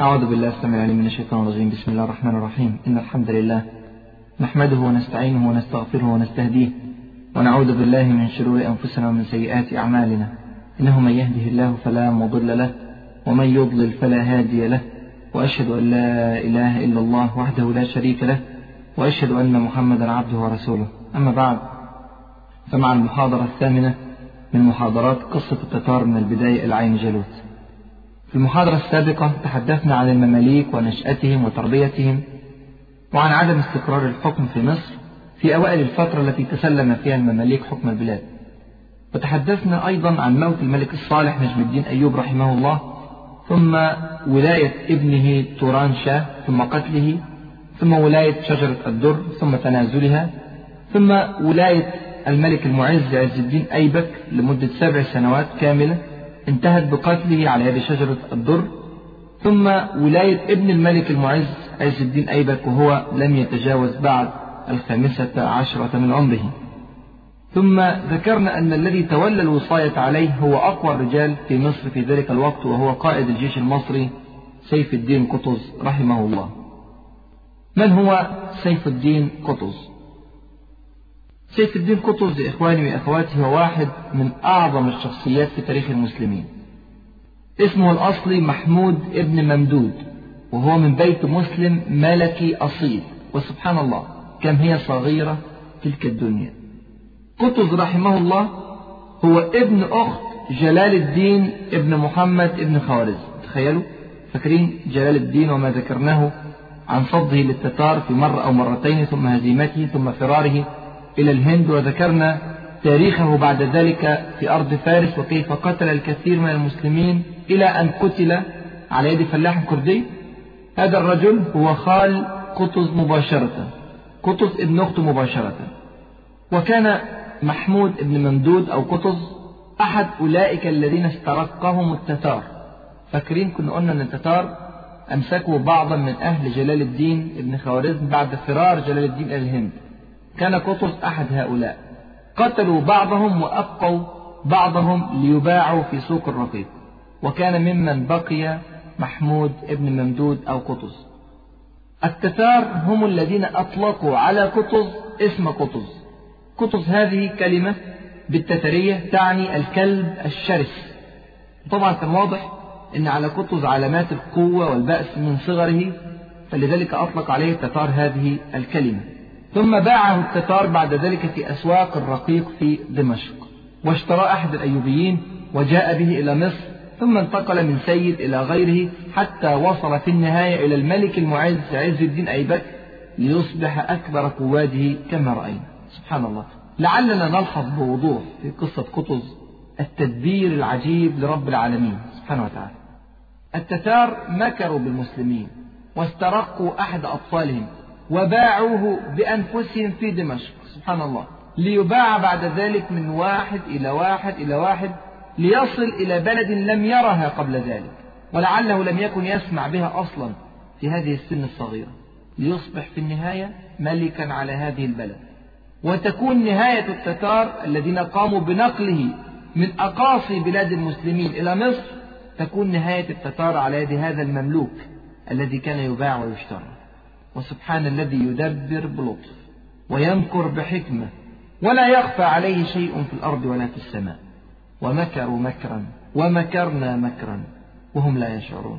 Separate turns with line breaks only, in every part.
أعوذ بالله السميع العليم من الشيطان الرجيم. بسم الله الرحمن الرحيم. إن الحمد لله نحمده ونستعينه ونستغفره ونستهديه ونعوذ بالله من شرور أنفسنا ومن سيئات أعمالنا. إنه من يهده الله فلا مضل له ومن يضلل فلا هادي له، وأشهد أن لا إله إلا الله وحده لا شريك له، وأشهد أن محمدا عبده ورسوله. أما بعد، فمع المحاضرة الثامنة من محاضرات قصة التتار من البداية إلى عين جالوت. في المحاضرة السابقة تحدثنا عن المماليك ونشأتهم وتربيتهم، وعن عدم استقرار الحكم في مصر في أوائل الفترة التي تسلم فيها المماليك حكم البلاد. وتحدثنا أيضا عن موت الملك الصالح نجم الدين أيوب رحمه الله، ثم ولاية ابنه توران شاه، ثم قتله، ثم ولاية شجرة الدر، ثم تنازلها، ثم ولاية الملك المعز عز الدين أيبك لمدة 7 سنوات كاملة انتهت بقتله على يد شجرة الدر، ثم ولاية ابن الملك المعز عز الدين أيبك وهو لم يتجاوز بعد 15 من عمره. ثم ذكرنا أن الذي تولى الوصاية عليه هو أقوى الرجال في مصر في ذلك الوقت، وهو قائد الجيش المصري سيف الدين قطز رحمه الله. من هو سيف الدين قطز؟ سيف الدين قطز إخواني وأخواتي هو واحد من أعظم الشخصيات في تاريخ المسلمين. اسمه الأصلي محمود ابن ممدود، وهو من بيت مسلم ملكي أصيل، وسبحان الله كم هي صغيرة تلك الدنيا. قطز رحمه الله هو ابن أخت جلال الدين ابن محمد ابن خوارزم. تخيلوا، فاكرين جلال الدين وما ذكرناه عن صده للتتار في مرة أو مرتين، ثم هزيمته، ثم فراره إلى الهند، وذكرنا تاريخه بعد ذلك في أرض فارس وكيف قتل الكثير من المسلمين إلى أن قتل على يد فلاح كردي. هذا الرجل هو خال قطز مباشرة، قطز ابن أخته مباشرة. وكان محمود ابن ممدود أو قطز أحد أولئك الذين استرقهم التتار. فاكرين كنا قلنا أن التتار أمسكوا بعضا من أهل جلال الدين ابن خوارزم بعد فرار جلال الدين إلى الهند. كان قطز أحد هؤلاء، قتلوا بعضهم وأبقوا بعضهم ليباعوا في سوق الرقيق، وكان ممن بقي محمود ابن ممدود أو قطز. التتار هم الذين أطلقوا على قطز اسم قطز. قطز هذه كلمة بالتترية تعني الكلب الشرس. طبعا كان واضح أن على قطز علامات القوة والبأس من صغره، فلذلك أطلق عليه التتار هذه الكلمة. ثم باعه التتار بعد ذلك في أسواق الرقيق في دمشق، واشترى أحد الأيوبيين وجاء به إلى مصر، ثم انتقل من سيد إلى غيره حتى وصل في النهاية إلى الملك المعز عز الدين أيبك ليصبح أكبر قواده كما رأينا. سبحان الله. لعلنا نلحظ بوضوح في قصة قطز التدبير العجيب لرب العالمين سبحانه وتعالى. التتار مكروا بالمسلمين واسترقوا أحد أطفالهم وباعوه بأنفسهم في دمشق، سبحان الله، ليباع بعد ذلك من واحد إلى واحد إلى واحد ليصل إلى بلد لم يرها قبل ذلك، ولعله لم يكن يسمع بها أصلا في هذه السن الصغيرة، ليصبح في النهاية ملكا على هذه البلد. وتكون نهاية التتار الذين قاموا بنقله من أقاصي بلاد المسلمين إلى مصر، تكون نهاية التتار على يد هذا المملوك الذي كان يباع ويشترى. وسبحان الذي يدبر بلطف ويمكر بحكمة، ولا يخفى عليه شيء في الأرض ولا في السماء. ومكروا مكرا ومكرنا مكرا وهم لا يشعرون.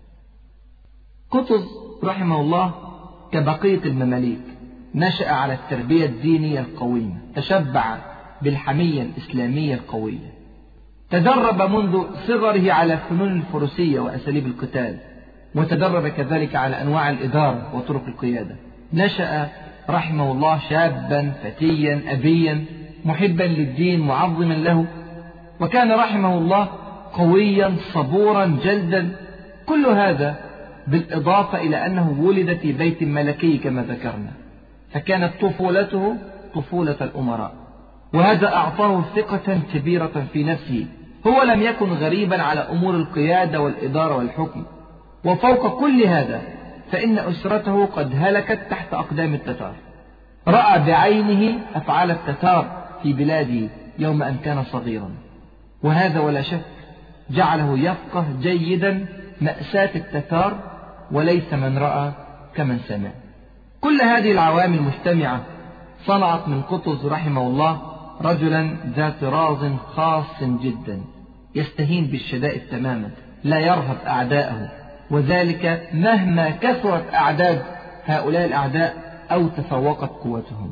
قطز رحمه الله كبقية المماليك نشأ على التربية الدينية القويمة، تشبع بالحمية الإسلامية القوية، تدرب منذ صغره على فنون الفروسية وأساليب القتال، وتدرب كذلك على أنواع الإدارة وطرق القيادة. نشأ رحمه الله شابا فتيا أبيا محبا للدين معظما له، وكان رحمه الله قويا صبورا جلدا. كل هذا بالإضافة إلى أنه ولد في بيت ملكي كما ذكرنا، فكانت طفولته طفولة الأمراء، وهذا أعطاه ثقة كبيرة في نفسه. هو لم يكن غريبا على أمور القيادة والإدارة والحكم. وفوق كل هذا فإن أسرته قد هلكت تحت أقدام التتار. رأى بعينه أفعال التتار في بلاده يوم أن كان صغيرا، وهذا ولا شك جعله يفقه جيدا مأساة التتار وليس من رأى كمن سمع. كل هذه العوامل مجتمعة صنعت من قطز رحمه الله رجلا ذا طراز خاص جدا، يستهين بالشدائد تماما، لا يرهب أعداءه، وذلك مهما كثرت أعداد هؤلاء الأعداء أو تفوقت قوتهم.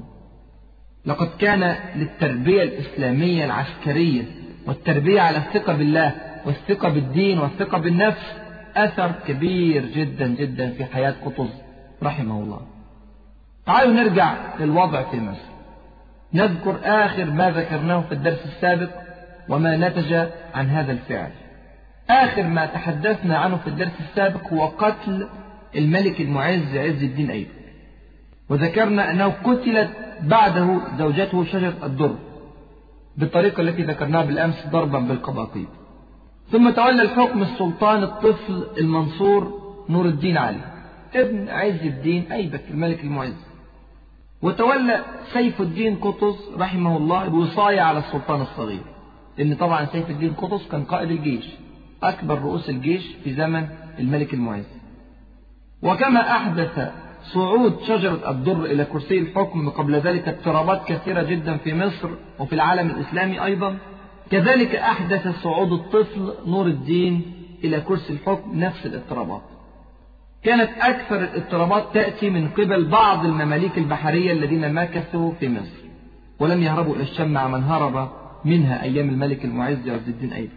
لقد كان للتربية الإسلامية العسكرية والتربية على الثقة بالله والثقة بالدين والثقة بالنفس أثر كبير جدا جدا في حياة قطز رحمه الله. تعالوا نرجع للوضع في مصر، نذكر آخر ما ذكرناه في الدرس السابق وما نتج عن هذا الفعل. آخر ما تحدثنا عنه في الدرس السابق هو قتل الملك المعز عز الدين أيبك، وذكرنا أنه قتلت بعده زوجته شجرة الدر بالطريقة التي ذكرناها بالأمس ضربا بالقباقيب. ثم تولى الحكم السلطان الطفل المنصور نور الدين علي ابن عز الدين أيبك الملك المعز، وتولى سيف الدين قطز رحمه الله الوصاية على السلطان الصغير، لأن طبعا سيف الدين قطز كان قائد الجيش، أكبر رؤوس الجيش في زمن الملك المعز. وكما أحدث صعود شجرة الدر إلى كرسي الحكم قبل ذلك اضطرابات كثيرة جدا في مصر وفي العالم الإسلامي أيضا، كذلك أحدث صعود الطفل نور الدين إلى كرسي الحكم نفس الاضطرابات. كانت أكثر الاضطرابات تأتي من قبل بعض المماليك البحرية الذين مكثوا في مصر ولم يهربوا إلى الشام مع من هرب منها أيام الملك المعز عز الدين أيبك.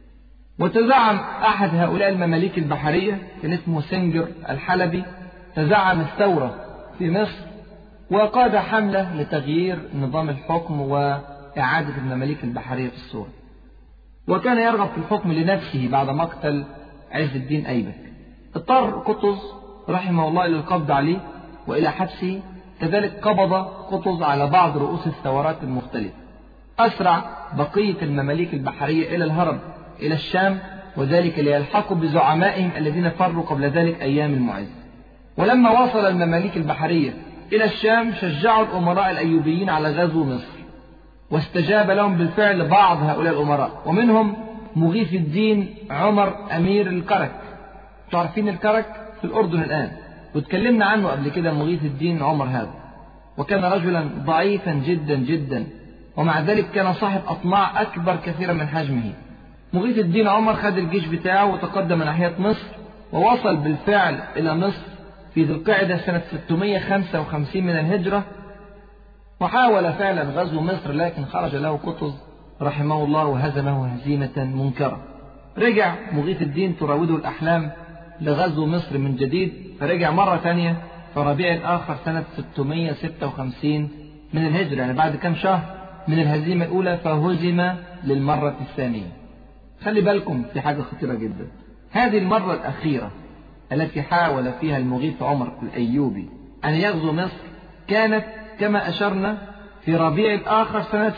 وتزعم أحد هؤلاء المماليك البحرية كان اسمه سنجر الحلبي، تزعم الثورة في مصر وقاد حملة لتغيير نظام الحكم وإعادة المماليك البحرية في الصورة، وكان يرغب في الحكم لنفسه بعد مقتل عز الدين أيبك. اضطر قطز رحمه الله إلى القبض عليه وإلى حبسه، كذلك قبض قطز على بعض رؤوس الثورات المختلفة. أسرع بقية المماليك البحرية إلى الهرب إلى الشام، وذلك ليلحقوا بزعمائهم الذين فروا قبل ذلك أيام المعز. ولما وصل المماليك البحرية إلى الشام شجعوا الأمراء الأيوبيين على غزو مصر، واستجاب لهم بالفعل بعض هؤلاء الأمراء، ومنهم مغيث الدين عمر أمير الكرك. تعرفين الكرك في الأردن الآن، وتكلمنا عنه قبل كده مغيث الدين عمر هذا، وكان رجلا ضعيفا جدا جدا، ومع ذلك كان صاحب أطماع أكبر كثيرا من حجمه. مغيث الدين عمر خد الجيش بتاعه وتقدم ناحية مصر، ووصل بالفعل إلى مصر في ذي القعدة سنة 655 من الهجرة، وحاول فعلا غزو مصر، لكن خرج له قطز رحمه الله وهزمه هزيمة منكرة. رجع مغيث الدين تراوده الأحلام لغزو مصر من جديد، فرجع مرة ثانية في ربيع الآخر سنة 656 من الهجرة، يعني بعد كم شهر من الهزيمة الأولى، فهزم للمرة الثانية. خلي بالكم في حاجة خطيرة جدا، هذه المرة الأخيرة التي حاول فيها المغيث عمر الأيوبي أن يغزو مصر كانت كما أشرنا في ربيع الآخر سنة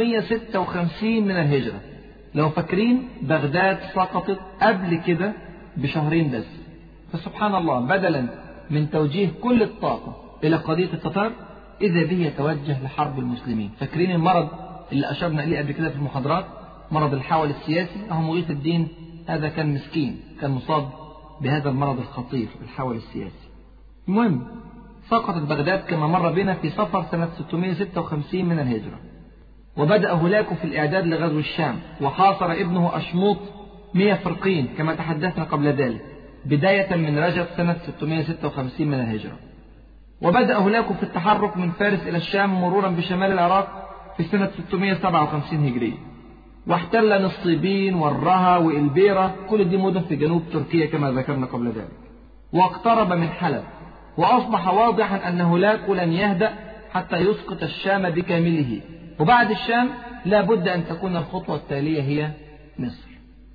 656 من الهجرة. لو فاكرين بغداد سقطت قبل كده بشهرين بس، فسبحان الله بدلا من توجيه كل الطاقة إلى قضية التتار إذا به يتوجه لحرب المسلمين. فاكرين المرض اللي أشرنا إليه قبل كده في المحاضرات، مرض الحول السياسي؟ أهو مغيث الدين هذا كان مسكين، كان مصاب بهذا المرض الخطير الحول السياسي. المهم سقطت بغداد كما مر بنا في صفر سنة 656 من الهجرة، وبدأ هولاكو في الإعداد لغزو الشام، وحاصر ابنه أشموط 100 فرقين كما تحدثنا قبل ذلك بداية من رجب سنة 656 من الهجرة. وبدأ هولاكو في التحرك من فارس إلى الشام مرورا بشمال العراق في سنة 657 هجرية، واحتل نصيبين والرها وإلبيرة، كل دي مدن في جنوب تركيا كما ذكرنا قبل ذلك، واقترب من حلب. وأصبح واضحا أن هولاكو لن يهدأ حتى يسقط الشام بكامله، وبعد الشام لا بد أن تكون الخطوة التالية هي مصر.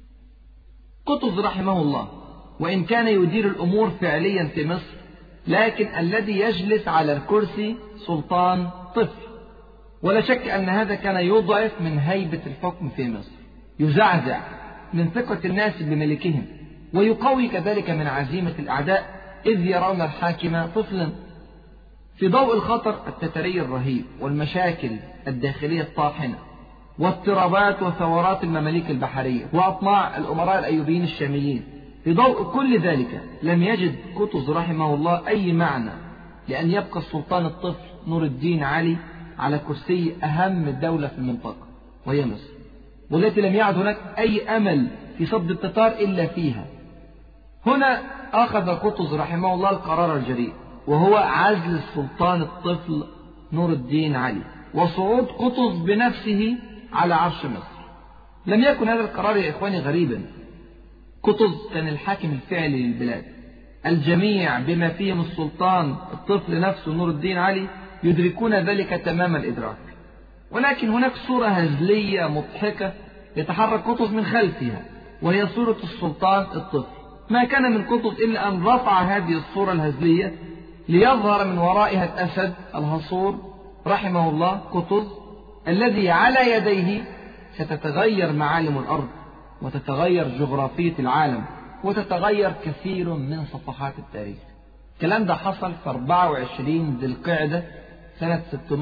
قطز رحمه الله وإن كان يدير الأمور فعليا في مصر، لكن الذي يجلس على الكرسي سلطان طفل، ولا شك أن هذا كان يضعف من هيبة الحكم في مصر، يزعزع من ثقة الناس بملكهم، ويقوي كذلك من عزيمة الأعداء إذ يرون الحاكم طفلا. في ضوء الخطر التتري الرهيب والمشاكل الداخلية الطاحنة واضطرابات وثورات المماليك البحرية وأطماع الأمراء الأيوبيين الشاميين، في ضوء كل ذلك لم يجد قطز رحمه الله أي معنى لأن يبقى السلطان الطفل نور الدين علي على كرسي أهم دولة في المنطقة وهي مصر، والتي لم يعد هناك أي أمل في صد التتار إلا فيها. هنا أخذ قطز رحمه الله القرار الجريء، وهو عزل السلطان الطفل نور الدين علي وصعود قطز بنفسه على عرش مصر. لم يكن هذا القرار يا إخواني غريبا. قطز كان الحاكم الفعلي للبلاد، الجميع بما فيهم السلطان الطفل نفسه نور الدين علي يدركون ذلك تمام الإدراك، ولكن هناك صورة هزلية مضحكة يتحرك قطز من خلفها، وهي صورة السلطان الطفل. ما كان من قطز إلا أن رفع هذه الصورة الهزلية ليظهر من ورائها الأسد الهصور رحمه الله قطز، الذي على يديه ستتغير معالم الأرض وتتغير جغرافية العالم وتتغير كثير من صفحات التاريخ. الكلام ده حصل في 24 ذي القعدة سنة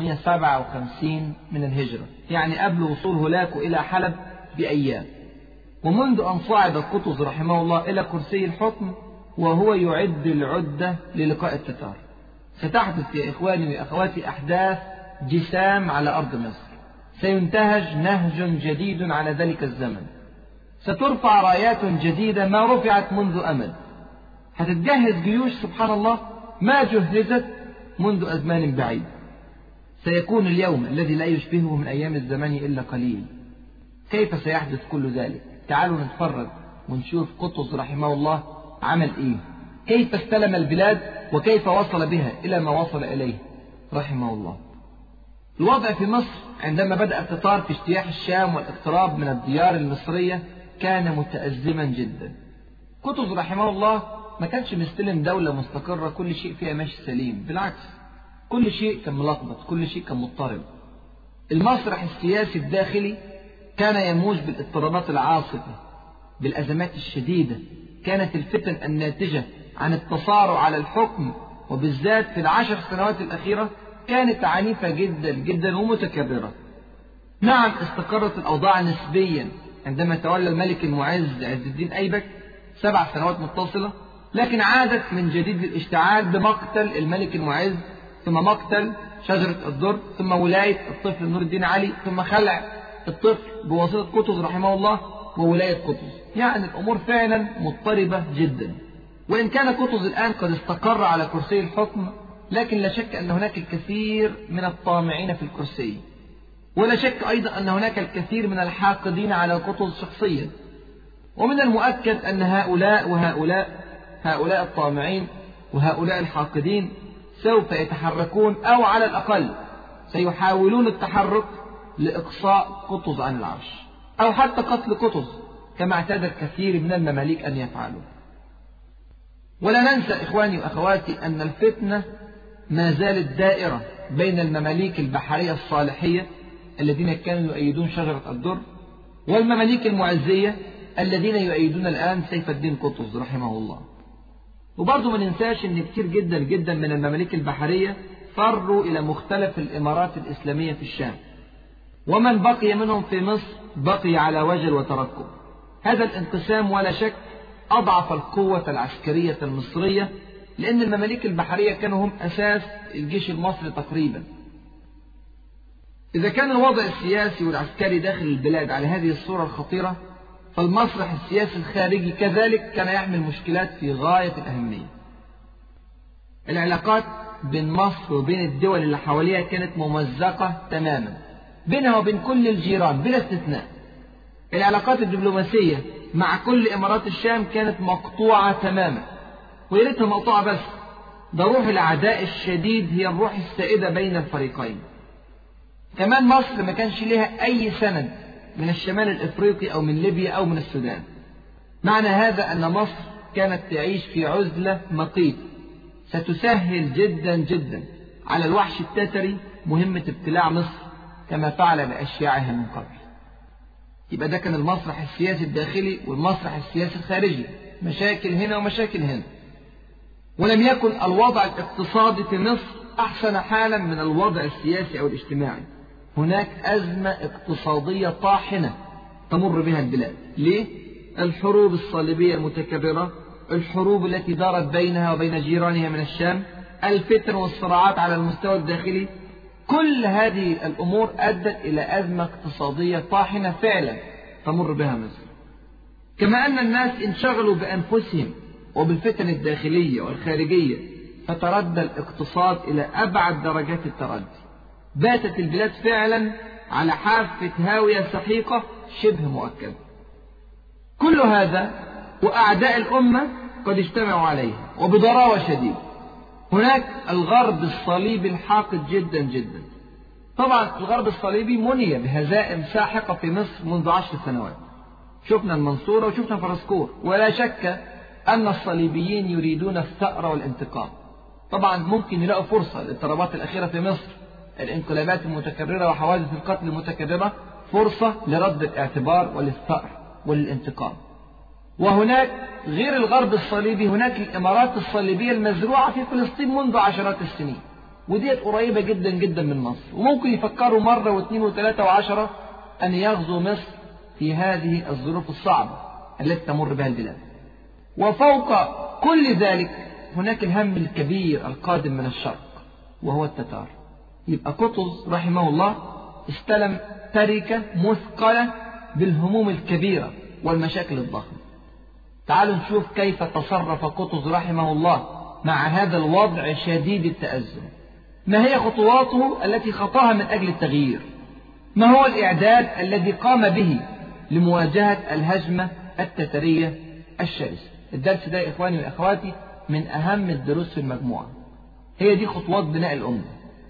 657 من الهجرة، يعني قبل وصول هولاكو إلى حلب بأيام. ومنذ أن صعد قطز رحمه الله إلى كرسي الحكم وهو يعد العدة للقاء التتار. ستحدث يا إخواني وأخواتي أحداث جسام على أرض مصر، سينتهج نهج جديد على ذلك الزمن، سترفع رايات جديدة ما رفعت منذ أمد، هتتجهز جيوش سبحان الله ما جهزت منذ أزمان بعيد. سيكون اليوم الذي لا يشبهه من أيام الزمان إلا قليل. كيف سيحدث كل ذلك؟ تعالوا نتفرج ونشوف قطز رحمه الله عمل إيه، كيف استلم البلاد وكيف وصل بها إلى ما وصل إليه رحمه الله. الوضع في مصر عندما بدأ التتار في اجتياح الشام والاقتراب من الديار المصرية كان متأزما جدا. قطز رحمه الله ما كانش مستلم دولة مستقرة كل شيء فيها ماشي سليم، بالعكس كل شيء كان ملخبط، كل شيء كان مضطرب. المسرح السياسي الداخلي كان يموج بالاضطرابات العاصفة، بالأزمات الشديدة. كانت الفتن الناتجة عن التصارع على الحكم وبالذات في ال10 سنوات الأخيرة كانت عنيفة جدا جدا ومتكررة. نعم استقرت الأوضاع نسبيا عندما تولى الملك المعز عز الدين أيبك 7 سنوات متصلة، لكن عادت من جديد للاشتعال بمقتل الملك المعز، ثم مقتل شجرة الدر، ثم ولاية الطفل نور الدين علي، ثم خلع الطفل بواسطة قطز رحمه الله وولاية قطز. يعني الأمور فعلا مضطربة جدا. وإن كان قطز الآن قد استقر على كرسي الحكم، لكن لا شك أن هناك الكثير من الطامعين في الكرسي، ولا شك أيضا أن هناك الكثير من الحاقدين على قطز شخصيا. ومن المؤكد أن هؤلاء هؤلاء الطامعين وهؤلاء الحاقدين سوف يتحركون، أو على الأقل سيحاولون التحرك لإقصاء قطز عن العرش، أو حتى قتل قطز كما اعتاد الكثير من المماليك أن يفعلوا. ولا ننسى إخواني وأخواتي أن الفتنة ما زالت دائرة بين المماليك البحرية الصالحية الذين كانوا يؤيدون شجرة الدر، والمماليك المعزية الذين يؤيدون الآن سيف الدين قطز رحمه الله. وبرضه ما ننساش أن كتير جدا جدا من المماليك البحرية فروا إلى مختلف الإمارات الإسلامية في الشام، ومن بقي منهم في مصر بقي على وجل وترقب. هذا الانقسام ولا شك أضعف القوة العسكرية المصرية، لأن المماليك البحرية كانوا هم أساس الجيش المصري تقريبا. إذا كان الوضع السياسي والعسكري داخل البلاد على هذه الصورة الخطيرة، فالمسرح السياسي الخارجي كذلك كان يحمل مشكلات في غاية الأهمية. العلاقات بين مصر وبين الدول اللي حواليها كانت ممزقة تماما، بينها وبين كل الجيران بلا استثناء. العلاقات الدبلوماسية مع كل إمارات الشام كانت مقطوعة تماما، وياريتها مقطوعة بس، ده روح العداء الشديد هي الروح السائدة بين الفريقين. كمان مصر ما كانش لها أي سند من الشمال الإفريقي أو من ليبيا أو من السودان. معنى هذا أن مصر كانت تعيش في عزلة مقيت ستسهل جدا جدا على الوحش التتري مهمة ابتلاع مصر كما فعل بأشياعها من قبل. يبقى ده كان المسرح السياسي الداخلي والمسرح السياسي الخارجي، مشاكل هنا ومشاكل هنا. ولم يكن الوضع الاقتصادي في مصر أحسن حالا من الوضع السياسي أو الاجتماعي. هناك أزمة اقتصادية طاحنة تمر بها البلاد. ليه؟ الحروب الصليبية المتكررة، الحروب التي دارت بينها وبين جيرانها من الشام، الفتن والصراعات على المستوى الداخلي، كل هذه الأمور أدت إلى أزمة اقتصادية طاحنة فعلا تمر بها مصر. كما أن الناس انشغلوا بأنفسهم وبالفتن الداخلية والخارجية، فتردى الاقتصاد إلى أبعد درجات التردي. باتت البلاد فعلا على حافة هاوية سحيقة شبه مؤكدة. كل هذا وأعداء الأمة قد اجتمعوا عليها وبضراوة شديدة. هناك الغرب الصليبي الحاقد جدا جدا. طبعا الغرب الصليبي مني بهزائم ساحقة في مصر منذ 10 سنوات. شفنا المنصورة وشفنا فرسكور، ولا شك أن الصليبيين يريدون الثأر والانتقام. طبعا ممكن يلاقوا فرصة للاضطرابات الأخيرة في مصر، الانقلابات المتكررة وحوادث القتل المتكررة، فرصة لرد الاعتبار وللثأر وللانتقام. وهناك غير الغرب الصليبي هناك الإمارات الصليبية المزروعة في فلسطين منذ عشرات السنين، وديت قريبة جدا جدا من مصر، وممكن يفكروا مرة واثنين وثلاثة وعشرة أن يغزوا مصر في هذه الظروف الصعبة التي تمر بها البلاد. وفوق كل ذلك هناك الهم الكبير القادم من الشرق وهو التتار. يبقى قطز رحمه الله استلم تركة مثقلة بالهموم الكبيرة والمشاكل الضخمة. تعالوا نشوف كيف تصرف قطز رحمه الله مع هذا الوضع شديد التأزم. ما هي خطواته التي خطاها من أجل التغيير؟ ما هو الإعداد الذي قام به لمواجهة الهجمة التترية الشرسة؟ الدرس ده إخواني وأخواتي من أهم الدروس في المجموعة. هي دي خطوات بناء الأمة.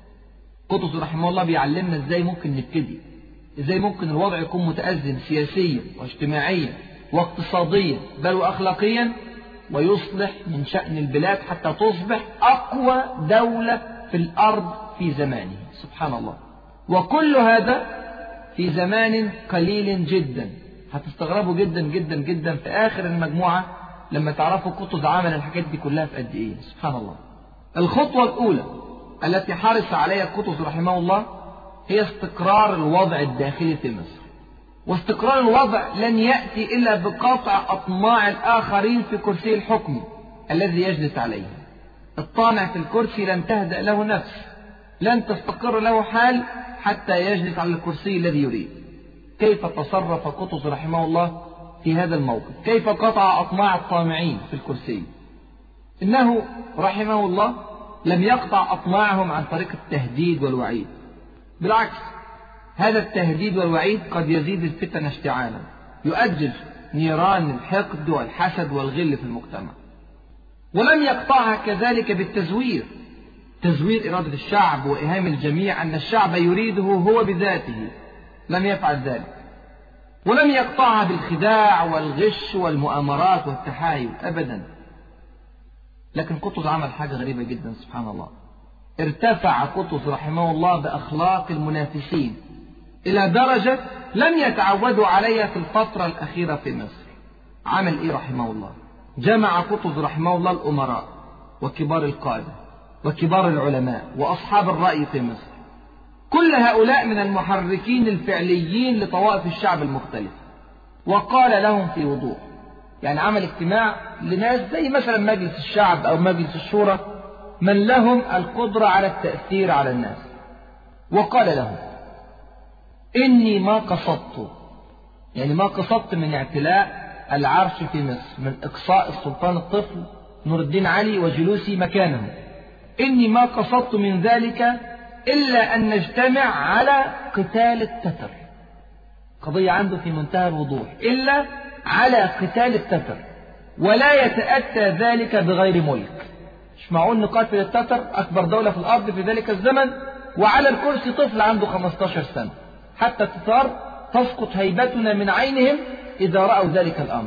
قطز رحمه الله بيعلمنا إزاي ممكن نبتدي، إزاي ممكن الوضع يكون متأزم سياسيا واجتماعيا واقتصاديا بل وأخلاقيا، ويصلح من شأن البلاد حتى تصبح أقوى دولة في الأرض في زمانه. سبحان الله. وكل هذا في زمان قليل جدا. هتستغربوا جدا جدا جدا في آخر المجموعة لما تعرفوا قطز عمل الحاجات دي كلها في قد إيه. سبحان الله. الخطوة الأولى التي حرص عليها قطز رحمه الله هي استقرار الوضع الداخلي في مصر. واستقرار الوضع لن يأتي إلا بقطع أطماع الآخرين في كرسي الحكم الذي يجلس عليه. الطامع في الكرسي لن تهدأ له نفس، لن تستقر له حال حتى يجلس على الكرسي الذي يريد. كيف تصرف قطز رحمه الله في هذا الموقف؟ كيف قطع أطماع الطامعين في الكرسي؟ إنه رحمه الله لم يقطع أطماعهم عن طريق التهديد والوعيد، بالعكس هذا التهديد والوعيد قد يزيد الفتن اشتعالا، يؤجج نيران الحقد والحسد والغل في المجتمع. ولم يقطعها كذلك بالتزوير، تزوير إرادة الشعب وإيهام الجميع أن الشعب يريده هو بذاته، لم يفعل ذلك. ولم يقطعها بالخداع والغش والمؤامرات والتحايل أبدا. لكن قطز عمل حاجة غريبة جدا سبحان الله. ارتفع قطز رحمه الله بأخلاق المنافسين إلى درجة لم يتعودوا عليها في الفترة الأخيرة في مصر. عمل إيه رحمه الله؟ جمع قطز رحمه الله الأمراء وكبار القادة وكبار العلماء وأصحاب الرأي في مصر، كل هؤلاء من المحركين الفعليين لطوائف الشعب المختلفة، وقال لهم في وضوح، يعني عمل اجتماع لناس زي مثلا مجلس الشعب أو مجلس الشورى من لهم القدرة على التأثير على الناس، وقال لهم إني ما قصدت، يعني ما قصدت من اعتلاء العرش في مصر، من إقصاء السلطان الطفل نور الدين علي وجلوسي مكانه، إني ما قصدت من ذلك إلا أن نجتمع على قتال التتر. قضية عنده في منتهى الوضوح، إلا على قتال التتر، ولا يتأتى ذلك بغير ملك. مش معقول نقاتل التتر أكبر دولة في الأرض في ذلك الزمن وعلى الكرسي طفل عنده 15 سنة، حتى التتار تسقط هيبتنا من عينهم إذا رأوا ذلك الأمر.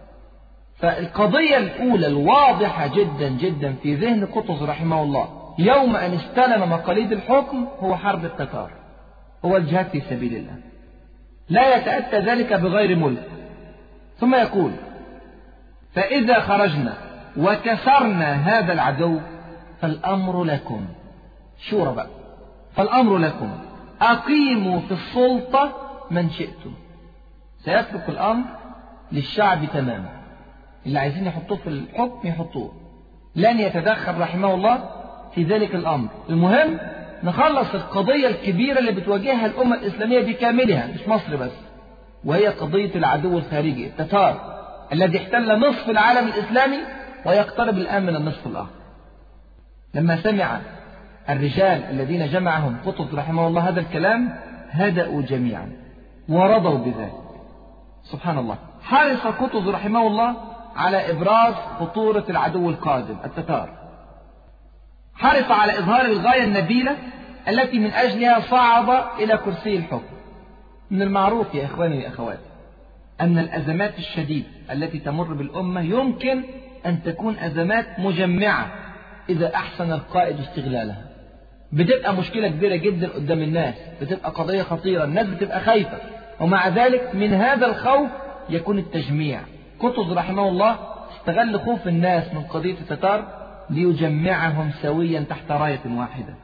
فالقضية الأولى الواضحة جدا جدا في ذهن قطز رحمه الله يوم أن استلم مقاليد الحكم هو حرب التتار، هو الجهاد في سبيل الله، لا يتأتى ذلك بغير ملك. ثم يقول فإذا خرجنا وكسرنا هذا العدو فالأمر لكم، شورى بقى، فالأمر لكم أقيموا في السلطة من شئتم. سيترك الأمر للشعب تماما. اللي عايزين يحطوه في الحكم يحطوه، لن يتدخل رحمه الله في ذلك الأمر. المهم نخلص القضية الكبيرة اللي بتواجهها الأمة الإسلامية بكاملها، مش مصر بس، وهي قضية العدو الخارجي التتار الذي احتل نصف العالم الإسلامي ويقترب الآن من النصف الآخر. لما سمع الرجال الذين جمعهم قطز رحمه الله هذا الكلام هدأوا جميعا ورضوا بذلك. سبحان الله. حرص قطز رحمه الله على إبراز خطورة العدو القادم التتار، حرص على إظهار الغاية النبيلة التي من أجلها صعد إلى كرسي الحكم. من المعروف يا إخواني وأخواتي أن الأزمات الشديدة التي تمر بالأمة يمكن أن تكون أزمات مجمعة إذا أحسن القائد استغلالها. بتبقى مشكلة كبيرة جدا قدام الناس، بتبقى قضية خطيرة، الناس بتبقى خايفة، ومع ذلك من هذا الخوف يكون التجميع. قطز رحمه الله استغل خوف الناس من قضية التتار ليجمعهم سويا تحت راية واحدة.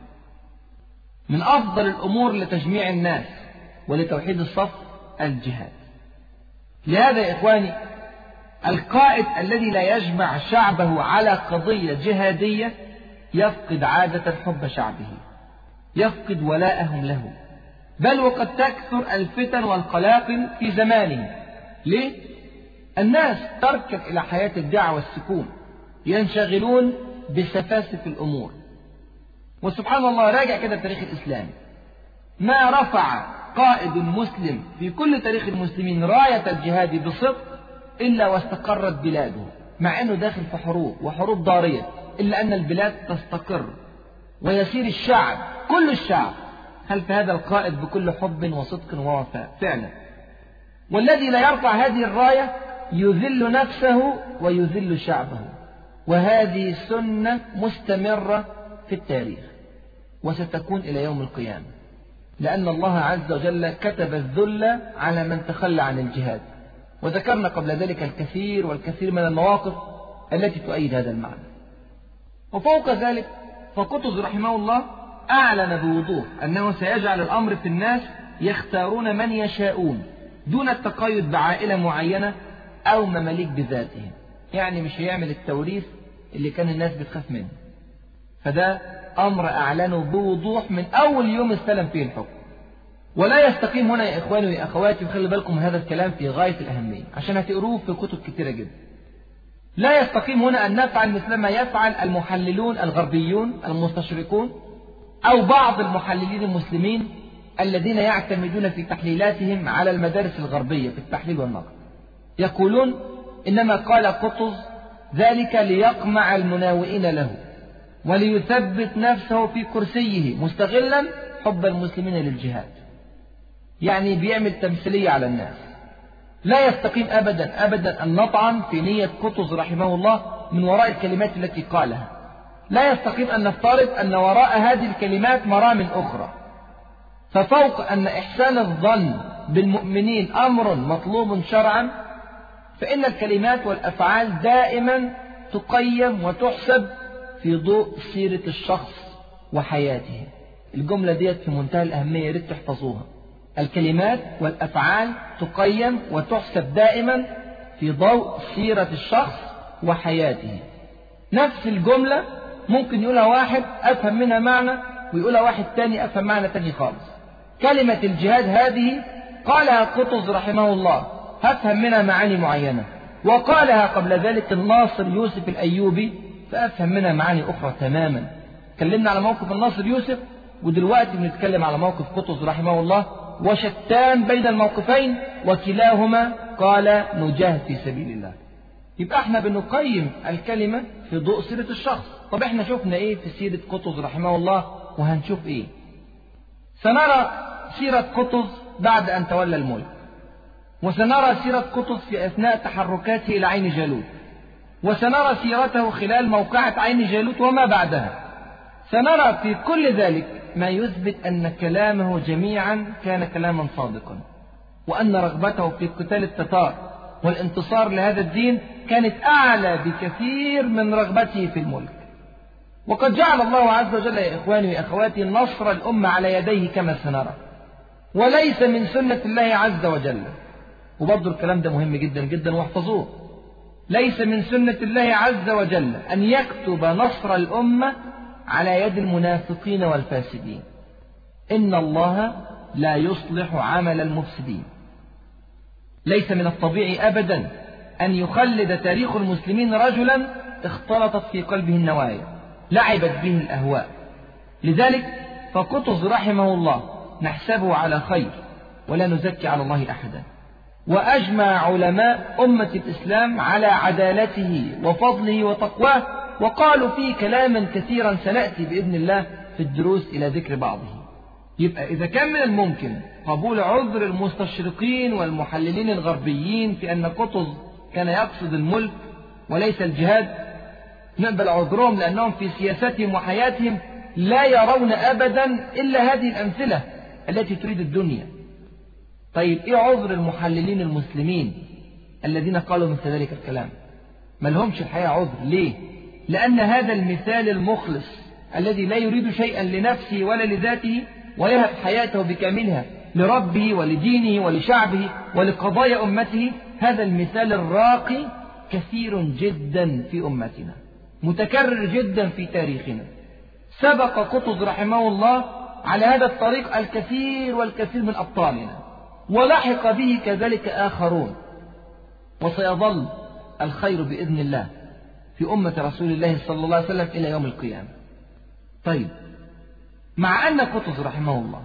من أفضل الأمور لتجميع الناس ولتوحيد الصف الجهاد. لهذا يا إخواني القائد الذي لا يجمع شعبه على قضية جهادية يفقد عادة حب شعبه، يفقد ولاءهم له، بل وقد تكثر الفتن والقلاقل في زمانه. ليه؟ الناس تركن إلى حياة الدعوة والسكون، ينشغلون بسفاسف الأمور. وسبحان الله راجع كده تاريخ الإسلام، ما رفع قائد مسلم في كل تاريخ المسلمين راية الجهاد بصدق إلا واستقرت بلاده، مع أنه داخل في حروب وحروب ضارية، إلا أن البلاد تستقر ويسير الشعب كل الشعب خلف هذا القائد بكل حب وصدق ووفاء فعلا. والذي لا يرفع هذه الراية يذل نفسه ويذل شعبه، وهذه سنة مستمرة في التاريخ وستكون إلى يوم القيامة، لأن الله عز وجل كتب الذل على من تخلى عن الجهاد. وذكرنا قبل ذلك الكثير والكثير من المواقف التي تؤيد هذا المعنى. وفوق ذلك فقطز رحمه الله أعلن بوضوح أنه سيجعل الأمر في الناس يختارون من يشاءون دون التقيد بعائلة معينة أو مماليك بذاتهم. يعني مش هيعمل التوريث اللي كان الناس بتخاف منه، فده أمر أعلنه بوضوح من أول يوم استلم فيه الحكم. ولا يستقيم هنا يا إخواني وأخواتي، وخلي بالكم من هذا الكلام في غاية الأهمية عشان هتقروه في كتب كتيرة جدا. لا يستقيم هنا أن نفعل مثل ما يفعل المحللون الغربيون المستشرقون أو بعض المحللين المسلمين الذين يعتمدون في تحليلاتهم على المدارس الغربية في التحليل والنقد. يقولون إنما قال قطز ذلك ليقمع المناوئين له وليثبت نفسه في كرسيه مستغلا حب المسلمين للجهاد، يعني بيعمل تمثيلية على الناس. لا يستقيم أبدا أبدا أن نطعن في نية قطز رحمه الله من وراء الكلمات التي قالها. لا يستقيم أن نفترض أن وراء هذه الكلمات مرام أخرى. ففوق أن إحسان الظن بالمؤمنين أمر مطلوب شرعا، فإن الكلمات والأفعال دائما تقيم وتحسب في ضوء سيرة الشخص وحياته. الجملة ديت في منتهى الأهمية، يا ريت تحفظوها. الكلمات والأفعال تقيم وتحسب دائما في ضوء سيرة الشخص وحياته. نفس الجملة ممكن يقولها واحد أفهم منها معنى ويقولها واحد تاني أفهم معنى تاني خالص. كلمة الجهاد هذه قالها قطز رحمه الله هفهم منها معاني معينة، وقالها قبل ذلك الناصر يوسف الأيوبي فأفهم منها معاني أخرى تماما. تكلمنا على موقف الناصر يوسف، ودلوقتي بنتكلم على موقف قطز رحمه الله، وشتان بين الموقفين وكلاهما قال نجاهد في سبيل الله. يبقى احنا بنقيم الكلمة في ضوء سيرة الشخص. طب احنا شفنا ايه في سيرة قطز رحمه الله وهنشوف ايه؟ سنرى سيرة قطز بعد أن تولى الملك، وسنرى سيرة قطز في أثناء تحركاته إلى عين جالوت، وسنرى سيرته خلال موقعة عين جالوت وما بعدها. سنرى في كل ذلك ما يثبت أن كلامه جميعا كان كلاما صادقا، وأن رغبته في قتال التتار والانتصار لهذا الدين كانت أعلى بكثير من رغبته في الملك. وقد جعل الله عز وجل يا إخواني وأخواتي نصر الأمة على يديه كما سنرى، وليس من سنة الله عز وجل وبرضه الكلام ده مهم جدا جدا واحفظوه. ليس من سنة الله عز وجل أن يكتب نصر الأمة على يد المنافقين والفاسدين. إن الله لا يصلح عمل المفسدين. ليس من الطبيعي أبدا أن يخلد تاريخ المسلمين رجلا اختلطت في قلبه النوايا لعبت به الأهواء. لذلك فقطز رحمه الله نحسبه على خير ولا نزكي على الله أحدا. وأجمع علماء أمة الإسلام على عدالته وفضله وتقواه، وقالوا فيه كلاما كثيرا سنأتي بإذن الله في الدروس إلى ذكر بعضه. يبقى إذا كان من الممكن قبول عذر المستشرقين والمحللين الغربيين في أن قطز كان يقصد الملك وليس الجهاد، نقبل عذرهم لأنهم في سياستهم وحياتهم لا يرون أبدا إلا هذه الأمثلة التي تريد الدنيا. طيب إيه عذر المحللين المسلمين الذين قالوا مثل ذلك الكلام؟ ما لهمش الحقيقة عذر. ليه؟ لأن هذا المثال المخلص الذي لا يريد شيئا لنفسه ولا لذاته ويهب حياته بكاملها لربه ولدينه ولشعبه ولقضايا أمته، هذا المثال الراقي كثير جدا في أمتنا، متكرر جدا في تاريخنا. سبق قطز رحمه الله على هذا الطريق الكثير والكثير من أبطالنا، ولحق به كذلك آخرون، وسيظل الخير بإذن الله في أمة رسول الله صلى الله عليه وسلم إلى يوم القيامة. طيب، مع أن قطز رحمه الله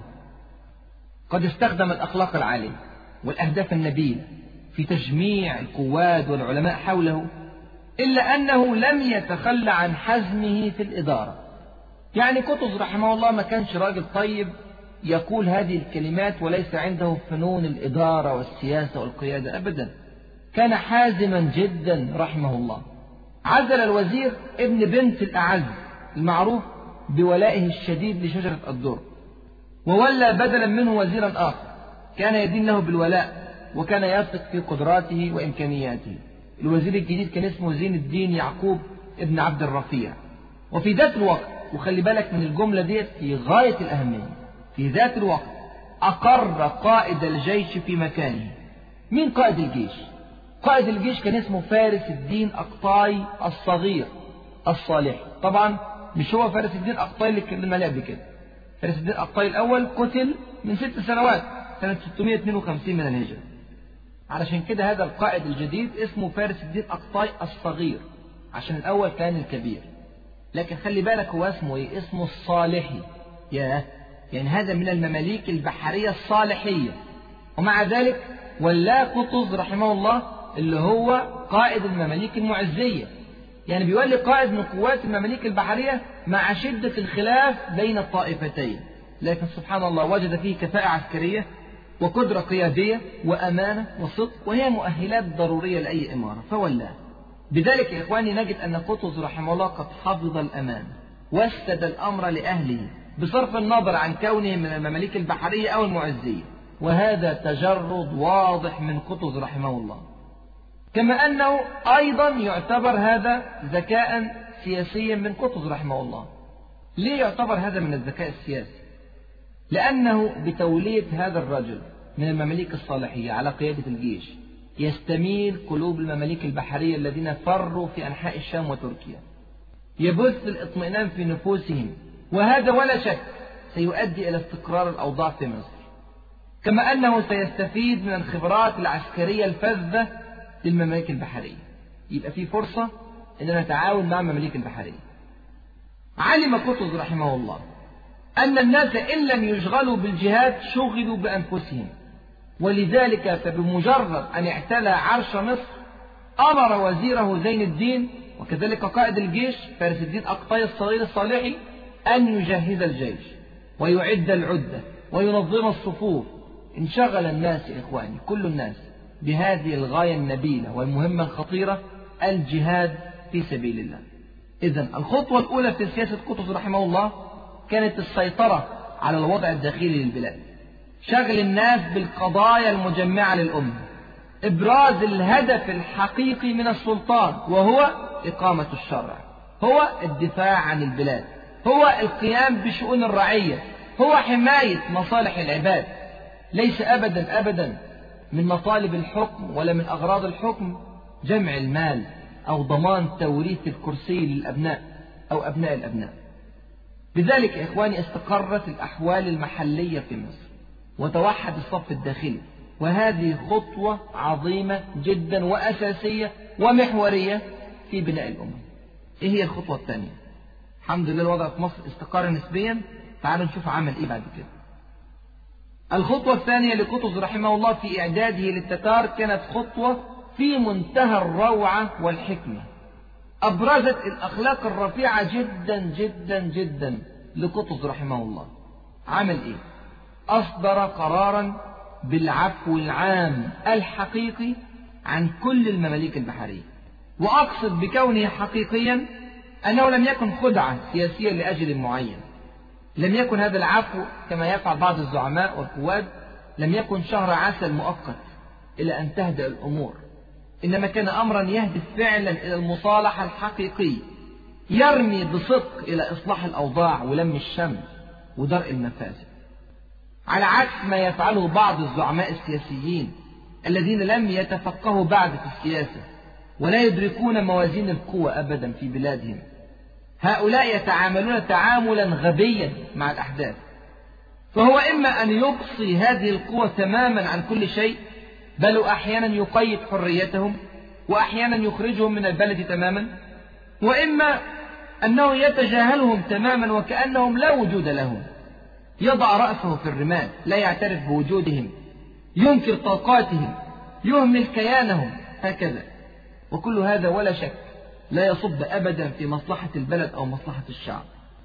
قد استخدم الأخلاق العالية والأهداف النبيلة في تجميع القواد والعلماء حوله، إلا أنه لم يتخلى عن حزمه في الإدارة. يعني قطز رحمه الله ما كانش راجل طيب يقول هذه الكلمات وليس عنده فنون الإدارة والسياسة والقيادة أبدا، كان حازما جدا رحمه الله. عزل الوزير ابن بنت الأعز المعروف بولائه الشديد لشجرة الدر، وولى بدلا منه وزيرا آخر كان يدين له بالولاء وكان يثق في قدراته وإمكانياته. الوزير الجديد كان اسمه زين الدين يعقوب ابن عبد الرفيع. وفي ذات الوقت، وخلي بالك من الجملة ديت في غاية الأهمية، في ذات الوقت أقر قائد الجيش في مكانه. مين قائد الجيش؟ قائد الجيش كان اسمه فارس الدين أقطاي الصغير الصالح. طبعا مش هو فارس الدين أقطاي اللي اتكلمنا عليه قبل كده. فارس الدين أقطاي الأول قتل من 6 سنوات سنة 652 من الهجرة. علشان كده هذا القائد الجديد اسمه فارس الدين أقطاي الصغير، عشان الأول كان الكبير. لكن خلي بالك هو اسمه ايه؟ اسمه الصالحي. يعني هذا من المماليك البحرية الصالحية. ومع ذلك ولا قطز رحمه الله اللي هو قائد المماليك المعزية، يعني بيولي قائد من قوات المماليك البحرية مع شدة الخلاف بين الطائفتين، لكن سبحان الله وجد فيه كفاءة عسكرية وقدرة قيادية وأمانة وصدق، وهي مؤهلات ضرورية لأي إمارة، فولاه. بذلك يا إخواني نجد أن قطز رحمه الله قد حفظ الأمان واسد الأمر لأهله بصرف النظر عن كونه من المماليك البحرية أو المعزية، وهذا تجرد واضح من قطز رحمه الله. كما أنه أيضا يعتبر هذا ذكاء سياسيا من قطز رحمه الله. ليه يعتبر هذا من الذكاء السياسي؟ لأنه بتولية هذا الرجل من المماليك الصالحية على قيادة الجيش يستميل قلوب المماليك البحرية الذين فروا في أنحاء الشام وتركيا، يبث الاطمئنان في نفوسهم، وهذا ولا شك سيؤدي إلى استقرار الأوضاع في مصر. كما أنه سيستفيد من الخبرات العسكرية الفذة للمماليك البحرية، يبقى في فرصة أن نتعاون مع المماليك البحرية. علم قطز رحمه الله أن الناس إن لم يشغلوا بالجهاد شغلوا بأنفسهم، ولذلك فبمجرد أن اعتلى عرش مصر أمر وزيره زين الدين وكذلك قائد الجيش فارس الدين أقطاي الصغير الصالحي أن يجهز الجيش ويعد العدة وينظم الصفوف. انشغل الناس يا إخواني كل الناس بهذه الغاية النبيلة والمهمة الخطيرة، الجهاد في سبيل الله. إذن الخطوة الأولى في سياسة قطز رحمه الله كانت السيطرة على الوضع الداخلي للبلاد، شغل الناس بالقضايا المجمعة للأمة، إبراز الهدف الحقيقي من السلطان وهو إقامة الشرع، هو الدفاع عن البلاد، هو القيام بشؤون الرعية، هو حماية مصالح العباد. ليس أبدا من مطالب الحكم ولا من أغراض الحكم جمع المال أو ضمان توريث الكرسي للأبناء أو أبناء الأبناء. بذلك يا إخواني استقرت الأحوال المحلية في مصر وتوحد الصف الداخلي، وهذه خطوة عظيمة جدا وأساسية ومحورية في بناء الأمة. إيه هي الخطوة الثانية؟ الحمد لله الوضع في مصر استقر نسبيا، تعالوا نشوف عمل إيه بعد كده. الخطوة الثانية لقطز رحمه الله في إعداده للتتار كانت خطوة في منتهى الروعة والحكمة، أبرزت الأخلاق الرفيعة جدا جدا جدا لقطز رحمه الله. عمل إيه؟ أصدر قرارا بالعفو العام الحقيقي عن كل المماليك البحرية، وأقصد بكونه حقيقيا أنه لم يكن خدعة سياسية لأجل معين، لم يكن هذا العفو كما يفعل بعض الزعماء والقواد، لم يكن شهر عسل مؤقت إلى أن تهدأ الأمور، إنما كان أمرا يهدف فعلا إلى المصالحة الحقيقية، يرمي بصدق إلى إصلاح الأوضاع ولم الشمل ودرء المفاسد، على عكس ما يفعله بعض الزعماء السياسيين الذين لم يتفقهوا بعد في السياسة ولا يدركون موازين القوى أبدا في بلادهم. هؤلاء يتعاملون تعاملا غبيا مع الأحداث، فهو إما أن يقصي هذه القوى تماما عن كل شيء، بل أحيانا يقيد حريتهم وأحيانا يخرجهم من البلد تماما، وإما أنه يتجاهلهم تماما وكأنهم لا وجود لهم، يضع رأسه في الرمال، لا يعترف بوجودهم، ينكر طاقاتهم، يهمل كيانهم، هكذا. وكل هذا ولا شك لا يصب أبدا في مصلحة البلد أو مصلحة الشعب.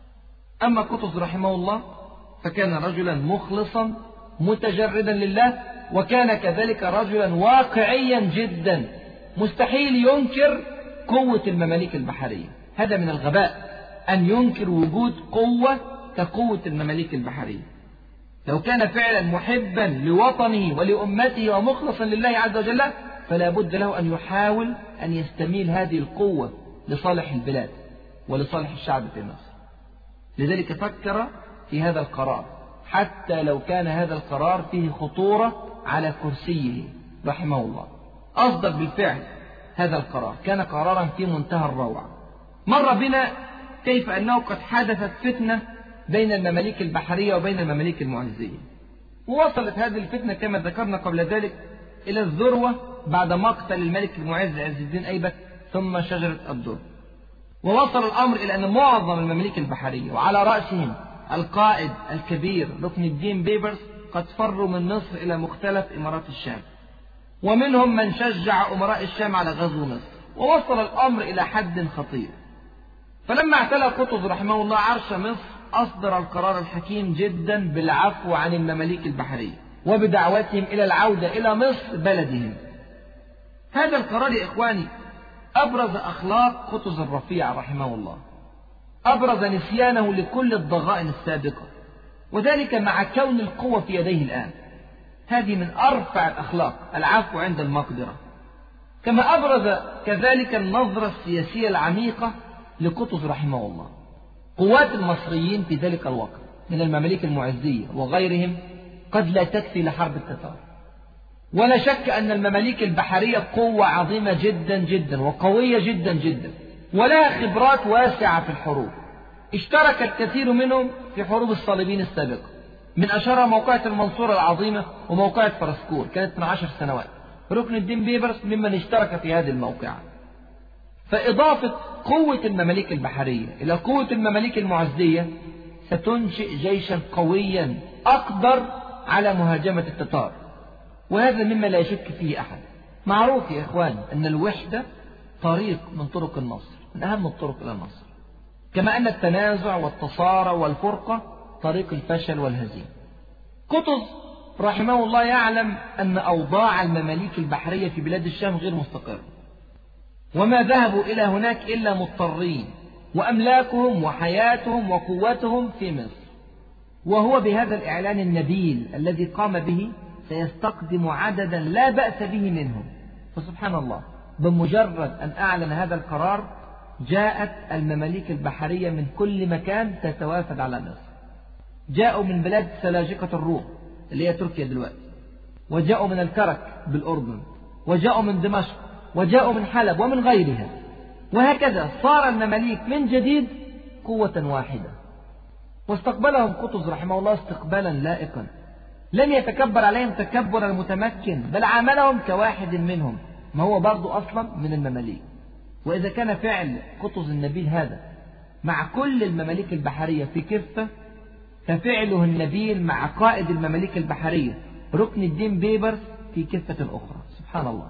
أما قطز رحمه الله فكان رجلا مخلصا متجردا لله، وكان كذلك رجلا واقعيا جدا، مستحيل ينكر قوة المماليك البحرية. هذا من الغباء أن ينكر وجود قوة كقوة المماليك البحرية. لو كان فعلا محبا لوطنه ولأمته ومخلصا لله عز وجل فلا بد له أن يحاول أن يستميل هذه القوة لصالح البلاد ولصالح الشعب في مصر. لذلك فكر في هذا القرار، حتى لو كان هذا القرار فيه خطورة على كرسيه رحمه الله. أصدر بالفعل هذا القرار، كان قرارا في منتهى الروعة. مر بنا كيف أنه قد حدثت فتنة بين المماليك البحرية وبين المماليك المعزية، ووصلت هذه الفتنة كما ذكرنا قبل ذلك إلى الذروة بعد مقتل الملك المعز عز الدين أيبك ثم شجرة الدر. ووصل الأمر إلى أن معظم المماليك البحرية وعلى رأسهم القائد الكبير ركن الدين بيبرس قد فروا من مصر إلى مختلف إمارات الشام، ومنهم من شجع أمراء الشام على غزو مصر. ووصل الأمر إلى حد خطير، فلما اعتلى قطز رحمه الله عرش مصر أصدر القرار الحكيم جدا بالعفو عن المماليك البحرية وبدعوتهم إلى العودة إلى مصر بلدهم. هذا القرار يا إخواني أبرز أخلاق قطز الرفيع رحمه الله، أبرز نسيانه لكل الضغائن السابقة، وذلك مع كون القوة في يديه الآن. هذه من أرفع الأخلاق، العفو عند المقدرة. كما أبرز كذلك النظرة السياسية العميقة لقطز رحمه الله. قوات المصريين في ذلك الوقت من المماليك المعزية وغيرهم قد لا تكفي لحرب التتار، ولا شك أن المماليك البحرية قوة عظيمة جدا جدا وقوية جدا جدا، ولها خبرات واسعة في الحروب. اشترك الكثير منهم في حروب الصليبيين السابقة، من أشهرها موقعة المنصورة العظيمة وموقعة فرسكور، كانت من 10 سنوات. ركن الدين بيبرس ممن اشترك في هذه الموقعة. فإضافة قوة المماليك البحرية إلى قوة المماليك المعزية ستنشئ جيشا قويا أقدر على مهاجمة التتار، وهذا مما لا يشك فيه أحد. معروف يا إخوان أن الوحدة طريق من طرق النصر، من أهم الطرق إلى النصر، كما أن التنازع والتصارع والفرقة طريق الفشل والهزيمة. قطز رحمه الله يعلم أن أوضاع المماليك البحرية في بلاد الشام غير مستقرة، وما ذهبوا إلى هناك إلا مضطرين، وأملاكهم وحياتهم وقوتهم في مصر. وهو بهذا الإعلان النبيل الذي قام به سيستقدم عددا لا بأس به منهم. فسبحان الله، بمجرد أن أعلن هذا القرار جاءت المماليك البحرية من كل مكان تتوافد على مصر. جاءوا من بلاد سلاجقة الروم اللي هي تركيا دلوقتي، وجاءوا من الكرك بالأردن، وجاءوا من دمشق، وجاءوا من حلب ومن غيرها، وهكذا صار المماليك من جديد قوة واحدة. واستقبلهم قطز رحمه الله استقبالا لائقا، لم يتكبر عليهم تكبر المتمكن، بل عاملهم كواحد منهم، ما هو برضو أصلا من المماليك. وإذا كان فعل قطز النبيل هذا مع كل المماليك البحرية في كفة، ففعله النبيل مع قائد المماليك البحرية ركن الدين بيبرس في كفة أخرى. سبحان الله.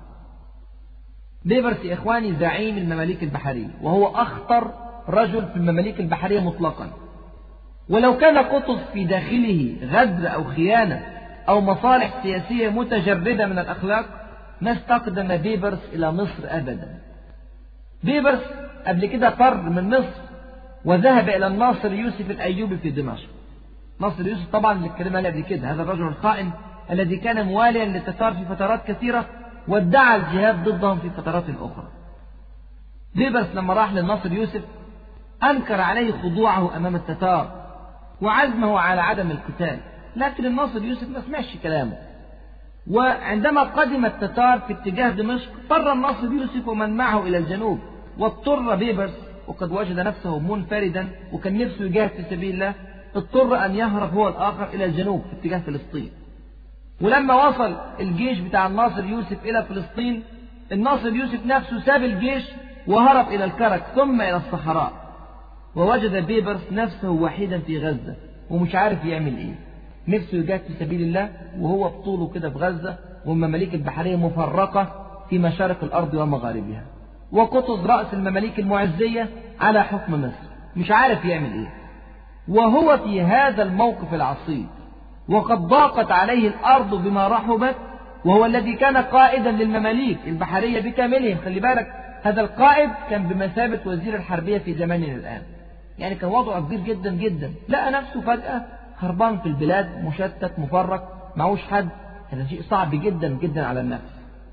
بيبرس يا إخواني زعيم المماليك البحرية، وهو أخطر رجل في المماليك البحرية مطلقا. ولو كان قطز في داخله غدر أو خيانة أو مصالح سياسية متجردة من الأخلاق ما استقدم بيبرس إلى مصر أبدا. بيبرس قبل كده فر من مصر وذهب إلى الناصر يوسف الأيوبي في دمشق. ناصر يوسف طبعا اللي اتكلمنا عليه قبل كده، هذا الرجل الخائن الذي كان مواليا للتتار في فترات كثيرة وادعى الجهاد ضدهم في فترات أخرى. بيبرس لما راح للناصر يوسف أنكر عليه خضوعه أمام التتار وعزمه على عدم القتال، لكن الناصر يوسف ما سمعش كلامه. وعندما قدم التتار في اتجاه دمشق فر الناصر يوسف ومن معه إلى الجنوب، واضطر بيبرس وقد وجد نفسه منفردا وكان نفسه يجاهد في سبيل الله، اضطر أن يهرب هو الآخر إلى الجنوب في اتجاه فلسطين. ولما وصل الجيش بتاع الناصر يوسف إلى فلسطين، الناصر يوسف نفسه ساب الجيش وهرب إلى الكرك ثم إلى الصحراء. ووجد بيبرس نفسه وحيدا في غزة ومش عارف يعمل إيه، نفسه يجاهد في سبيل الله وهو بطوله كده في غزة، والمماليك البحرية مفرقة في مشارق الأرض ومغاربها، وقطز رأس المماليك المعزية على حكم مصر مش عارف يعمل إيه. وهو في هذا الموقف العصيب وقد ضاقت عليه الأرض بما رحبت، وهو الذي كان قائدا للمماليك البحرية بكاملهم. خلي بالك هذا القائد كان بمثابة وزير الحربية في زماننا الآن، يعني كان وضعه كبير جدا جدا. لقى نفسه فجأة هربان في البلاد، مشتت مفرق معوش حد. هذا شيء صعب جدا جدا على النفس.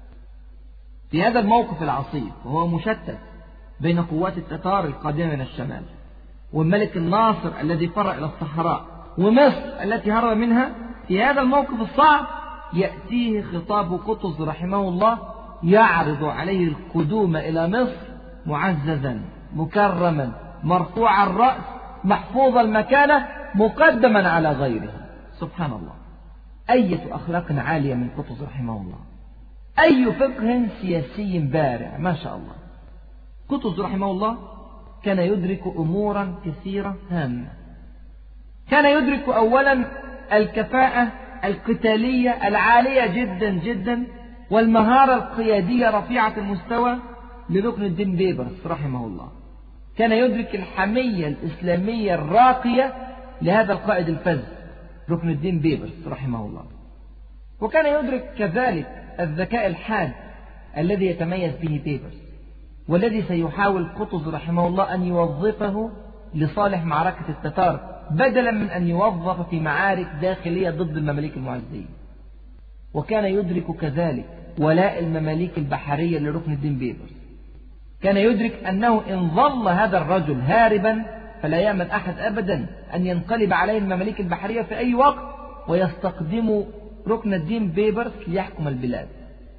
في هذا الموقف العصيب وهو مشتت بين قوات التتار القادمة من الشمال والملك الناصر الذي فر إلى الصحراء ومصر التي هرب منها، في هذا الموقف الصعب يأتيه خطاب قطز رحمه الله يعرض عليه القدوم إلى مصر معززا مكرما مرفوع الرأس محفوظ المكانة مقدما على غيره. سبحان الله. أية أخلاق عالية من قطز رحمه الله، أي فقه سياسي بارع ما شاء الله. قطز رحمه الله كان يدرك أمورا كثيرة هامة. كان يدرك أولا الكفاءة القتالية العالية جدا جدا والمهارة القيادية رفيعة المستوى لركن الدين بيبرس رحمه الله. كان يدرك الحمية الإسلامية الراقية لهذا القائد الفذ ركن الدين بيبرس رحمه الله. وكان يدرك كذلك الذكاء الحاد الذي يتميز به بيبرس، والذي سيحاول قطز رحمه الله أن يوظفه لصالح معركة التتار بدلا من أن يوظف في معارك داخلية ضد المماليك المعزية. وكان يدرك كذلك ولاء المماليك البحرية لركن الدين بيبرس. كان يدرك أنه إن ظل هذا الرجل هاربا فلا يأمن أحد أبدا أن ينقلب عليه المماليك البحرية في أي وقت ويستقدم ركن الدين بيبرس ليحكم البلاد.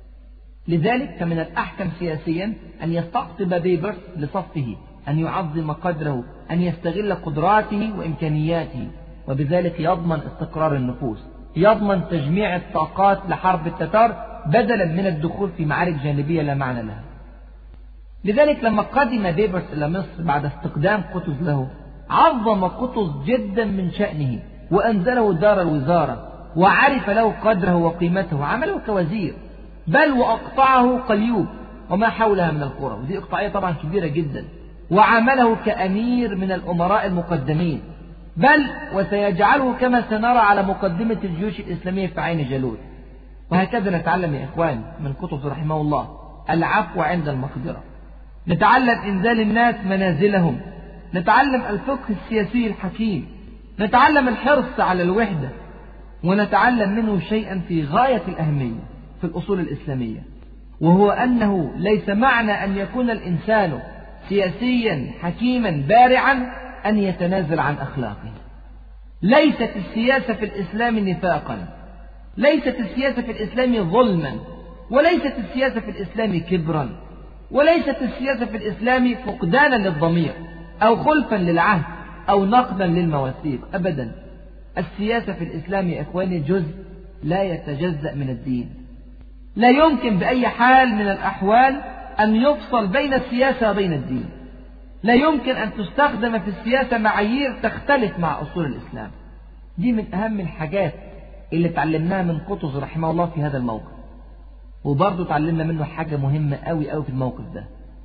لذلك فمن الأحكم سياسيا أن يستقطب بيبرس لصفه، أن يعظم قدره، أن يستغل قدراته وإمكانياته، وبذلك يضمن استقرار النفوس، يضمن تجميع الطاقات لحرب التتار بدلا من الدخول في معارك جانبية لا معنى لها. لذلك لما قدم بيبرس إلى مصر بعد استقدام قطز له، عظم قطز جدا من شأنه وأنزله دار الوزارة وعرف له قدره وقيمته، عمله كوزير، بل وأقطعه قليوب وما حولها من القرى، ودي إقطاعية طبعا كبيرة جدا، وعمله كأمير من الأمراء المقدمين، بل وسيجعله كما سنرى على مقدمة الجيوش الإسلامية في عين جالوت. وهكذا نتعلم يا إخواني من قطز رحمه الله العفو عند المقدرة، نتعلم إنزال الناس منازلهم، نتعلم الفقه السياسي الحكيم، نتعلم الحرص على الوحدة، ونتعلم منه شيئا في غاية الأهمية في الأصول الإسلامية، وهو أنه ليس معنى أن يكون الإنسان سياسيا حكيما بارعا أن يتنازل عن أخلاقه. ليست السياسة في الإسلام نفاقا، ليست السياسة في الإسلام ظلما، وليست السياسة في الإسلام كبرا، وليست السياسة في الإسلام فقدانا للضمير أو خلفا للعهد أو نقدا للمواثيق، أبدا. السياسة في الإسلام يا إخواني جزء لا يتجزأ من الدين. لا يمكن بأي حال من الأحوال أن يفصل بين السياسة وبين الدين. لا يمكن أن تستخدم في السياسة معايير تختلف مع أصول الإسلام. دي من أهم الحاجات اللي تعلمناها من قطز رحمه الله في هذا الموقف. وبرضه تعلمنا منه حاجة مهمة أوي أوي في الموقف ده.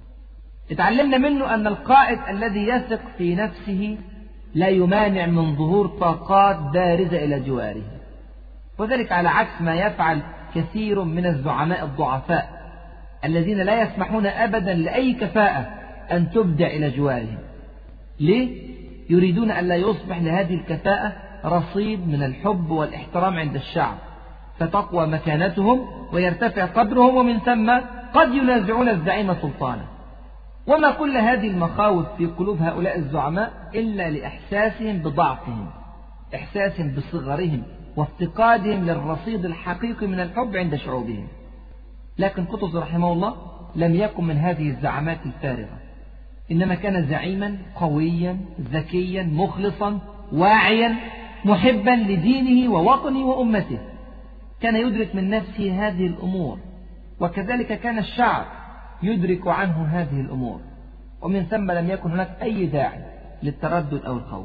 اتعلمنا منه أن القائد الذي يثق في نفسه لا يمانع من ظهور طاقات بارزة إلى جواره، وذلك على عكس ما يفعل كثير من الزعماء الضعفاء الذين لا يسمحون أبدا لأي كفاءة أن تبدع إلى جوارهم. ليه؟ يريدون أن لا يصبح لهذه الكفاءة رصيد من الحب والاحترام عند الشعب، فتقوى مكانتهم ويرتفع قدرهم، ومن ثم قد ينازعون الزعيم سلطانه. وما كل هذه المخاوف في قلوب هؤلاء الزعماء إلا لإحساسهم بضعفهم، إحساسهم بصغرهم وافتقادهم للرصيد الحقيقي من الحب عند شعوبهم. لكن قطز رحمه الله لم يكن من هذه الزعامات الفارغة، إنما كان زعيما قويا ذكيا مخلصا واعيا محبا لدينه ووطنه وأمته. كان يدرك من نفسه هذه الأمور، وكذلك كان الشعب يدرك عنه هذه الأمور، ومن ثم لم يكن هناك أي داعي للتردد أو الخوف.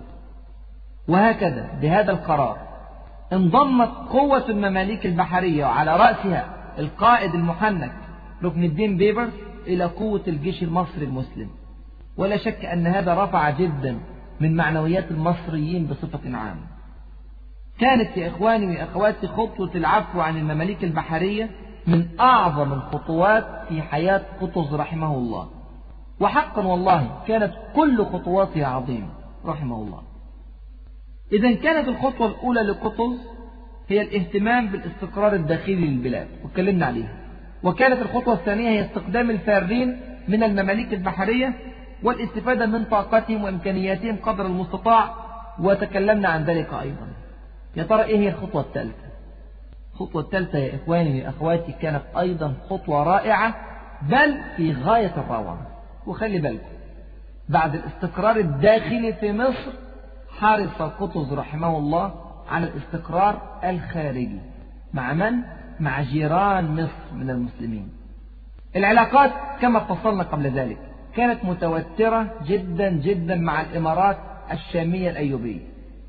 وهكذا بهذا القرار انضمت قوة المماليك البحرية وعلى رأسها القائد المحنك ركن الدين بيبرس إلى قوة الجيش المصري المسلم. ولا شك أن هذا رفع جدا من معنويات المصريين بصفة عامة. كانت يا إخواني وأخواتي خطوة العفو عن المماليك البحرية من أعظم الخطوات في حياة قطز رحمه الله، وحقا والله كانت كل خطواتها عظيمة رحمه الله. إذن كانت الخطوة الأولى لقطز هي الاهتمام بالاستقرار الداخلي للبلاد، واتكلمنا عليها. وكانت الخطوة الثانية هي استخدام الفارين من المماليك البحرية والاستفادة من طاقتهم وإمكانياتهم قدر المستطاع، وتكلمنا عن ذلك أيضا. يا ترى إيه هي الخطوة الثالثة؟ الخطوة الثالثة يا إخواني وأخواتي كانت أيضا خطوة رائعة، بل في غاية الروعة. وخلي بالكم، بعد الاستقرار الداخلي في مصر حرص قطز رحمه الله على الاستقرار الخارجي. مع من؟ مع جيران مصر من المسلمين. العلاقات كما فصلنا قبل ذلك كانت متوترة جدا جدا مع الإمارات الشامية الأيوبية،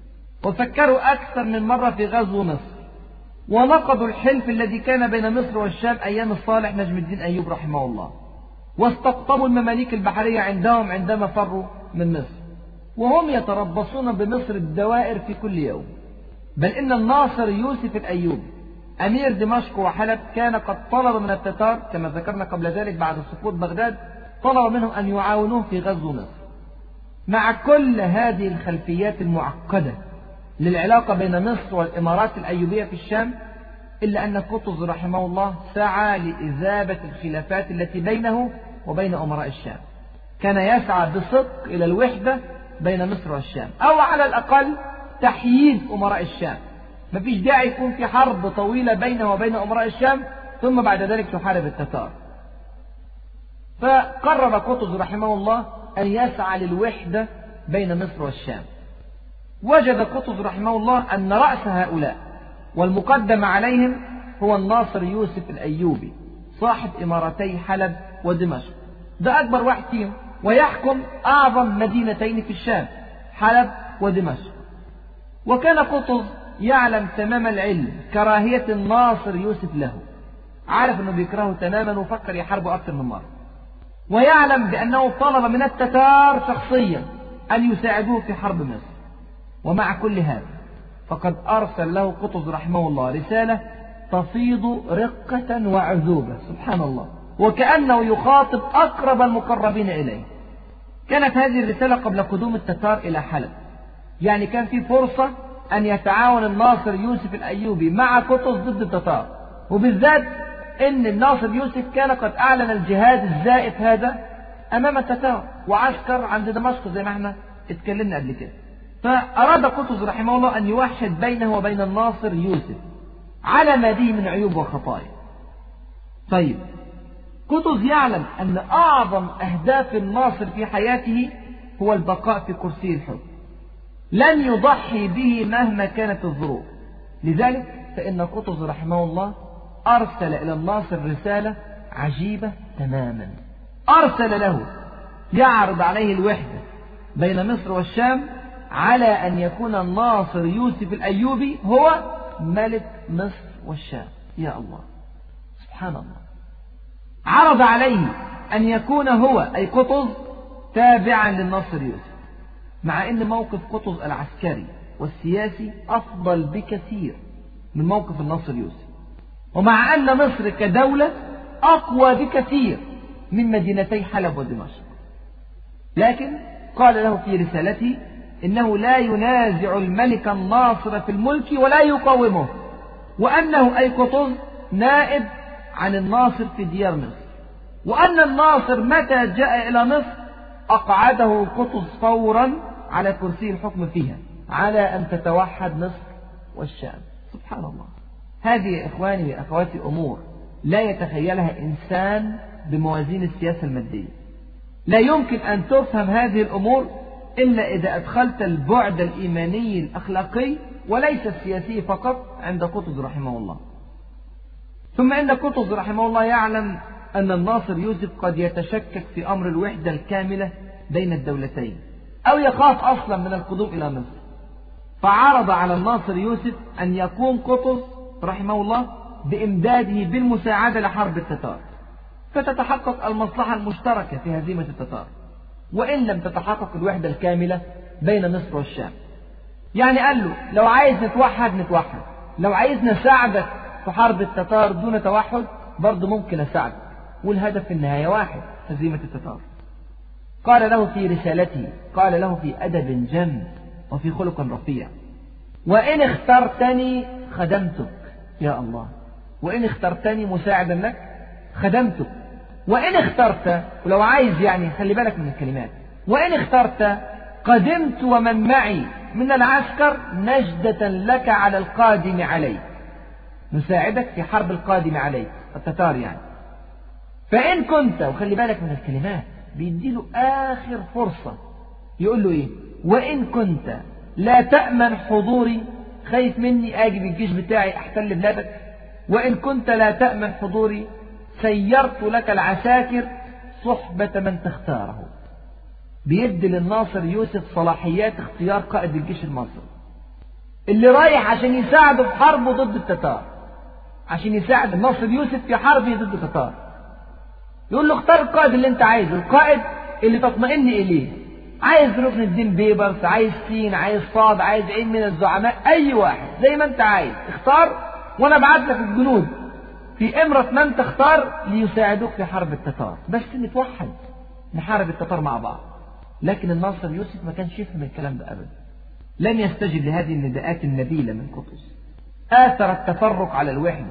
وفكروا أكثر من مرة في غزو مصر، ونقضوا الحلف الذي كان بين مصر والشام أيام الصالح نجم الدين أيوب رحمه الله، واستقطبوا المماليك البحرية عندهم عندما فروا من مصر، وهم يتربصون بمصر الدوائر في كل يوم. بل إن الناصر يوسف الأيوبي أمير دمشق وحلب كان قد طلب من التتار كما ذكرنا قبل ذلك بعد سقوط بغداد، طلب منهم أن يعاونوه في غزو مصر. مع كل هذه الخلفيات المعقدة للعلاقة بين مصر والإمارات الأيوبية في الشام، إلا أن قطز رحمه الله سعى لإذابة الخلافات التي بينه وبين أمراء الشام. كان يسعى بصدق إلى الوحدة بين مصر والشام، أو على الأقل تحييد أمراء الشام. مفيش داعي يكون في حرب طويلة بينه وبين أمراء الشام ثم بعد ذلك تحارب التتار. فقرر قطز رحمه الله أن يسعى للوحدة بين مصر والشام. وجد قطز رحمه الله أن رأس هؤلاء والمقدم عليهم هو الناصر يوسف الأيوبي صاحب إمارتي حلب ودمشق. ده أكبر واحد فيهم، ويحكم أعظم مدينتين في الشام حلب ودمشق. وكان قطز يعلم تمام العلم كراهية الناصر يوسف له، عارف أنه بيكرهه تماما وفكر يحاربه أكثر من مرة، ويعلم بأنه طلب من التتار شخصيا أن يساعدوه في حرب مصر. ومع كل هذا فقد أرسل له قطز رحمه الله رسالة تفيض رقة وعذوبة، سبحان الله، وكأنه يخاطب أقرب المقربين إليه. كانت هذه الرسالة قبل قدوم التتار إلى حلب، يعني كان في فرصة أن يتعاون الناصر يوسف الأيوبي مع قطز ضد التتار، وبالذات أن الناصر يوسف كان قد أعلن الجهاد الزائف هذا أمام التتار وعسكر عند دمشق زي ما احنا اتكلمنا قبل كده. فأراد قطز رحمه الله أن يوحد بينه وبين الناصر يوسف، على ما به من عيوب وخطايا. طيب، قطز يعلم أن أعظم أهداف الناصر في حياته هو البقاء في كرسي الحكم، لن يضحي به مهما كانت الظروف. لذلك فإن قطز رحمه الله أرسل إلى الناصر رسالة عجيبة تماما، أرسل له يعرض عليه الوحدة بين مصر والشام على أن يكون الناصر يوسف الأيوبي هو ملك مصر والشام. يا الله، سبحان الله. عرض عليه أن يكون هو أي قطز تابعا للناصر يوسف، مع أن موقف قطز العسكري والسياسي أفضل بكثير من موقف الناصر يوسف، ومع أن مصر كدولة أقوى بكثير من مدينتي حلب ودمشق. لكن قال له في رسالته إنه لا ينازع الملك الناصر في الملك ولا يقاومه، وأنه أي قطز نائب عن الناصر في ديار مصر، وأن الناصر متى جاء إلى مصر أقعده قطز فورا على كرسي الحكم فيها، على أن تتوحد مصر والشام. سبحان الله. هذه يا إخواني وأخواتي أمور لا يتخيلها إنسان بموازين السياسة المادية. لا يمكن أن تفهم هذه الأمور إلا إذا أدخلت البعد الإيماني الأخلاقي وليس السياسي فقط عند قطز رحمه الله. ثم إن قطز رحمه الله يعلم أن الناصر يوسف قد يتشكك في أمر الوحدة الكاملة بين الدولتين، أو يخاف أصلا من القدوم إلى مصر، فعرض على الناصر يوسف أن يقوم قطز رحمه الله بإمداده بالمساعدة لحرب التتار، فتتحقق المصلحة المشتركة في هزيمة التتار، وإن لم تتحقق الوحدة الكاملة بين مصر والشام. يعني قال له لو عايز نتوحد نتوحد، لو عايز نساعدك في حرب التتار دون توحد برضه ممكن أساعدك، والهدف في النهاية واحد، هزيمة التتار. قال له في رسالته، قال له في أدب جم وفي خلق رفيع: وإن اخترتني خدمتك. يا الله، وإن اخترتني مساعدا لك خدمتك، وإن اخترت، ولو عايز يعني خلي بالك من الكلمات، وإن اخترت قدمت ومن معي من العسكر نجدة لك على القادم عليك، نساعدك في حرب القادم عليك التتار يعني. فإن كنت، وخلي بالك من الكلمات، بيديله آخر فرصة، يقول له إيه؟ وإن كنت لا تأمن حضوري، خايف مني آجي بالجيش بتاعي أحتل بلادك، وإن كنت لا تأمن حضوري سيرت لك العساكر صحبة من تختاره. بيدي للناصر يوسف صلاحيات اختيار قائد الجيش المصري اللي رايح عشان يساعده في حربه ضد التتار، عشان يساعد الناصر يوسف في حربه ضد التتار. يقول له اختار القائد اللي انت عايزه، القائد اللي تطمئن إليه. عايز ركن الدين بيبرس، عايز سين، عايز صاد، عايز عين من الزعماء، أي واحد زي ما انت عايز اختار، وأنا ابعت لك الجنود في إمرة من تختار ليساعدوك في حرب التتار، بس نتوحد نحارب التتار مع بعض. لكن الناصر يوسف ما كانش يفهم الكلام ده أبدا، لم يستجب لهذه النداءات النبيلة من قطز، آثر التفرق على الوحدة.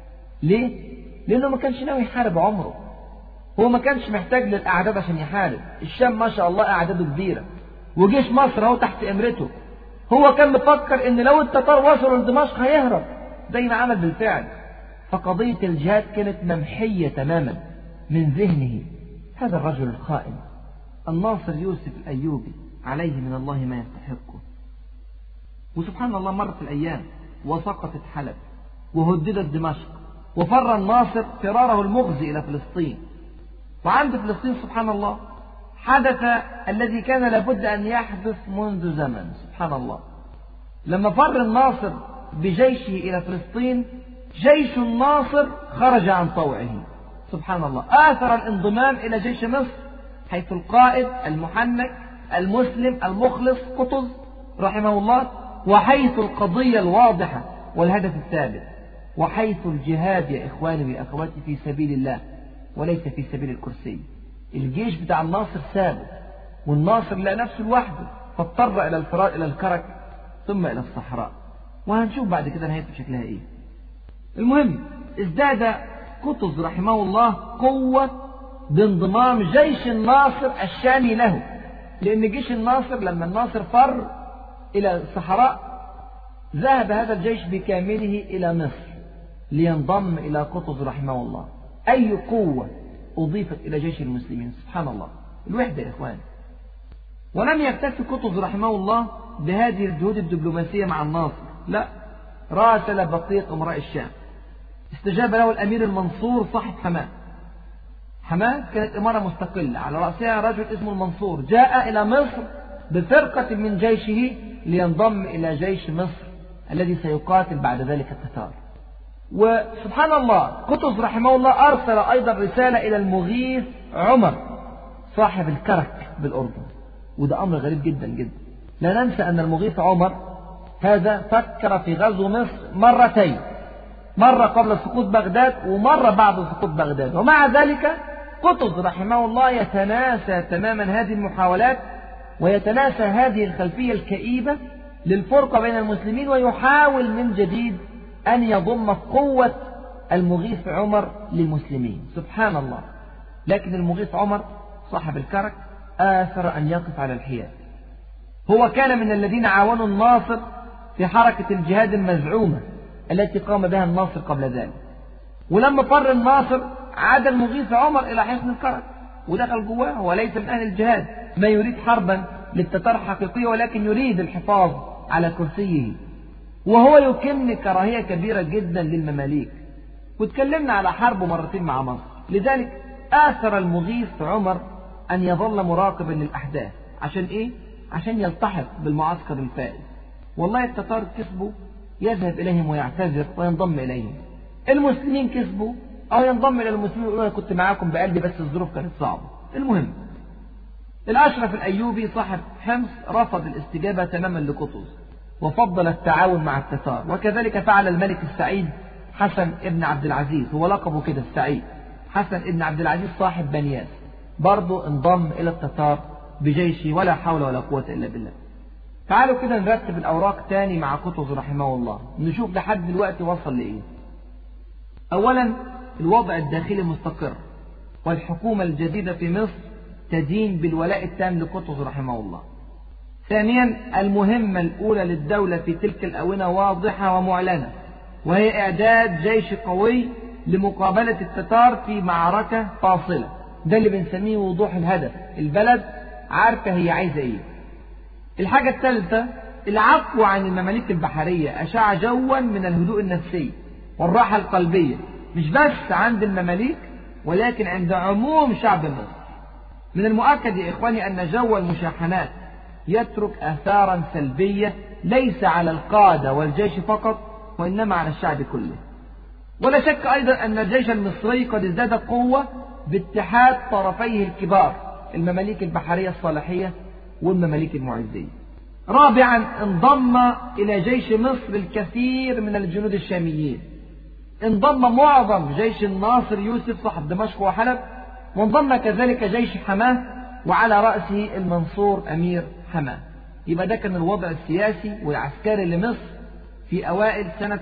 ليه؟ لأنه ما كانش ناوي يحارب عمره، هو ما كانش محتاج للأعداد عشان يحارب. الشام ما شاء الله أعداده كبيرة، وجيش مصر هو تحت إمرته. هو كان مفكر إن لو التتار وصلوا لدمشق هيهرب زي ما عمل بالفعل، فقضية الجهاد كانت ممحية تماما من ذهنه. هذا الرجل الخائن الناصر يوسف الأيوبي عليه من الله ما يستحقه. وسبحان الله، مرت الأيام وسقطت حلب وهددت دمشق، وفر الناصر فراره المخزي إلى فلسطين. وعند فلسطين سبحان الله حدث الذي كان لابد أن يحدث منذ زمن. سبحان الله، لما فر الناصر بجيشه إلى فلسطين، جيش الناصر خرج عن طوعه. سبحان الله، آثر الانضمام إلى جيش مصر، حيث القائد المحنك المسلم المخلص قطز رحمه الله، وحيث القضية الواضحة والهدف الثابت، وحيث الجهاد يا إخواني وأخواتي في سبيل الله وليس في سبيل الكرسي. الجيش بتاع الناصر ثابت، والناصر لا نفسه لوحده، فاضطر إلى الفرار إلى الكرك ثم إلى الصحراء، وهنشوف بعد كده نهايته شكلها إيه. المهم، ازداد قطز رحمه الله قوة بانضمام جيش الناصر الشامي له، لأن جيش الناصر لما الناصر فر إلى الصحراء ذهب هذا الجيش بكامله إلى مصر، لينضم إلى قطز رحمه الله. أي قوة أضيفت إلى جيش المسلمين، سبحان الله، الوحدة يا إخوان. ولم يكتفي قطز رحمه الله بهذه الجهود الدبلوماسية مع الناصر، لا، راسل بقية أمراء الشام. استجاب له الأمير المنصور صاحب حماة. حماة كانت إمارة مستقلة على رأسها رجل اسمه المنصور، جاء إلى مصر بفرقة من جيشه لينضم إلى جيش مصر الذي سيقاتل بعد ذلك التتار. وسبحان الله قطز رحمه الله أرسل أيضا رسالة إلى المغيث عمر صاحب الكرك بالأردن، وده أمر غريب جدا جدا. لا ننسى أن المغيث عمر هذا فكر في غزو مصر مرتين، مرة قبل سقوط بغداد ومرة بعد سقوط بغداد، ومع ذلك قطز رحمه الله يتناسى تماما هذه المحاولات ويتناسى هذه الخلفية الكئيبة للفرقة بين المسلمين، ويحاول من جديد أن يضم قوة المغيث عمر للمسلمين، سبحان الله. لكن المغيث عمر صاحب الكرك آثر أن يقف على الحياد. هو كان من الذين عاونوا الناصر في حركة الجهاد المزعومة التي قام بها الناصر قبل ذلك. ولما فر الناصر عاد المغيث عمر إلى حصن الكرك ودخل جواه، وليس من أهل الجهاد، ما يريد حربا للتتار حقيقية، ولكن يريد الحفاظ على كرسيه، وهو يكن كراهية كبيرة جدا للمماليك. وتكلمنا على حربه مرتين مع مصر، لذلك آثر المغيث عمر أن يظل مراقبا للأحداث. عشان إيه؟ عشان يلتحق بالمعسكر الفائز. والله التتار كسبوا يذهب إليهم ويعتذر وينضم إليهم، المسلمين كسبوا أو ينضم إلى المسلمين ويقول أنا كنت معاكم بقلبي بس الظروف كانت صعبة. المهم الأشرف الأيوبي صاحب حمص رفض الاستجابة تماما لقطز وفضل التعاون مع التتار، وكذلك فعل الملك السعيد حسن ابن عبد العزيز، هو لقبه كده السعيد، حسن ابن عبد العزيز صاحب بنياس، برضه انضم إلى التتار بجيشه، ولا حول ولا قوة إلا بالله. تعالوا كده نرتب الأوراق تاني مع قطز رحمه الله، نشوف لحد دلوقتي وصل لإيه. أولا الوضع الداخلي مستقر، والحكومة الجديدة في مصر تدين بالولاء التام لقطز رحمه الله. ثانيا المهمة الأولى للدولة في تلك الآونة واضحة ومعلنة، وهي إعداد جيش قوي لمقابلة التتار في معركة فاصلة، ده اللي بنسميه وضوح الهدف، البلد عارفة هي عايزة إيه. الحاجة الثالثة العفو عن المماليك البحرية أشاع جوا من الهدوء النفسي والراحة القلبية، مش بس عند المماليك ولكن عند عموم شعب مصر. من المؤكد يا إخواني أن جو المشاحنات يترك آثارا سلبية ليس على القادة والجيش فقط، وإنما على الشعب كله. ولا شك أيضا أن الجيش المصري قد ازداد قوة باتحاد طرفيه الكبار، المماليك البحرية الصالحية والمماليك المعزية. رابعا انضم إلى جيش مصر الكثير من الجنود الشاميين، انضم معظم جيش الناصر يوسف صاحب دمشق وحلب، وانضم كذلك جيش حماه وعلى رأسه المنصور أمير حماه. يبقى ده كان الوضع السياسي والعسكري لمصر في أوائل سنة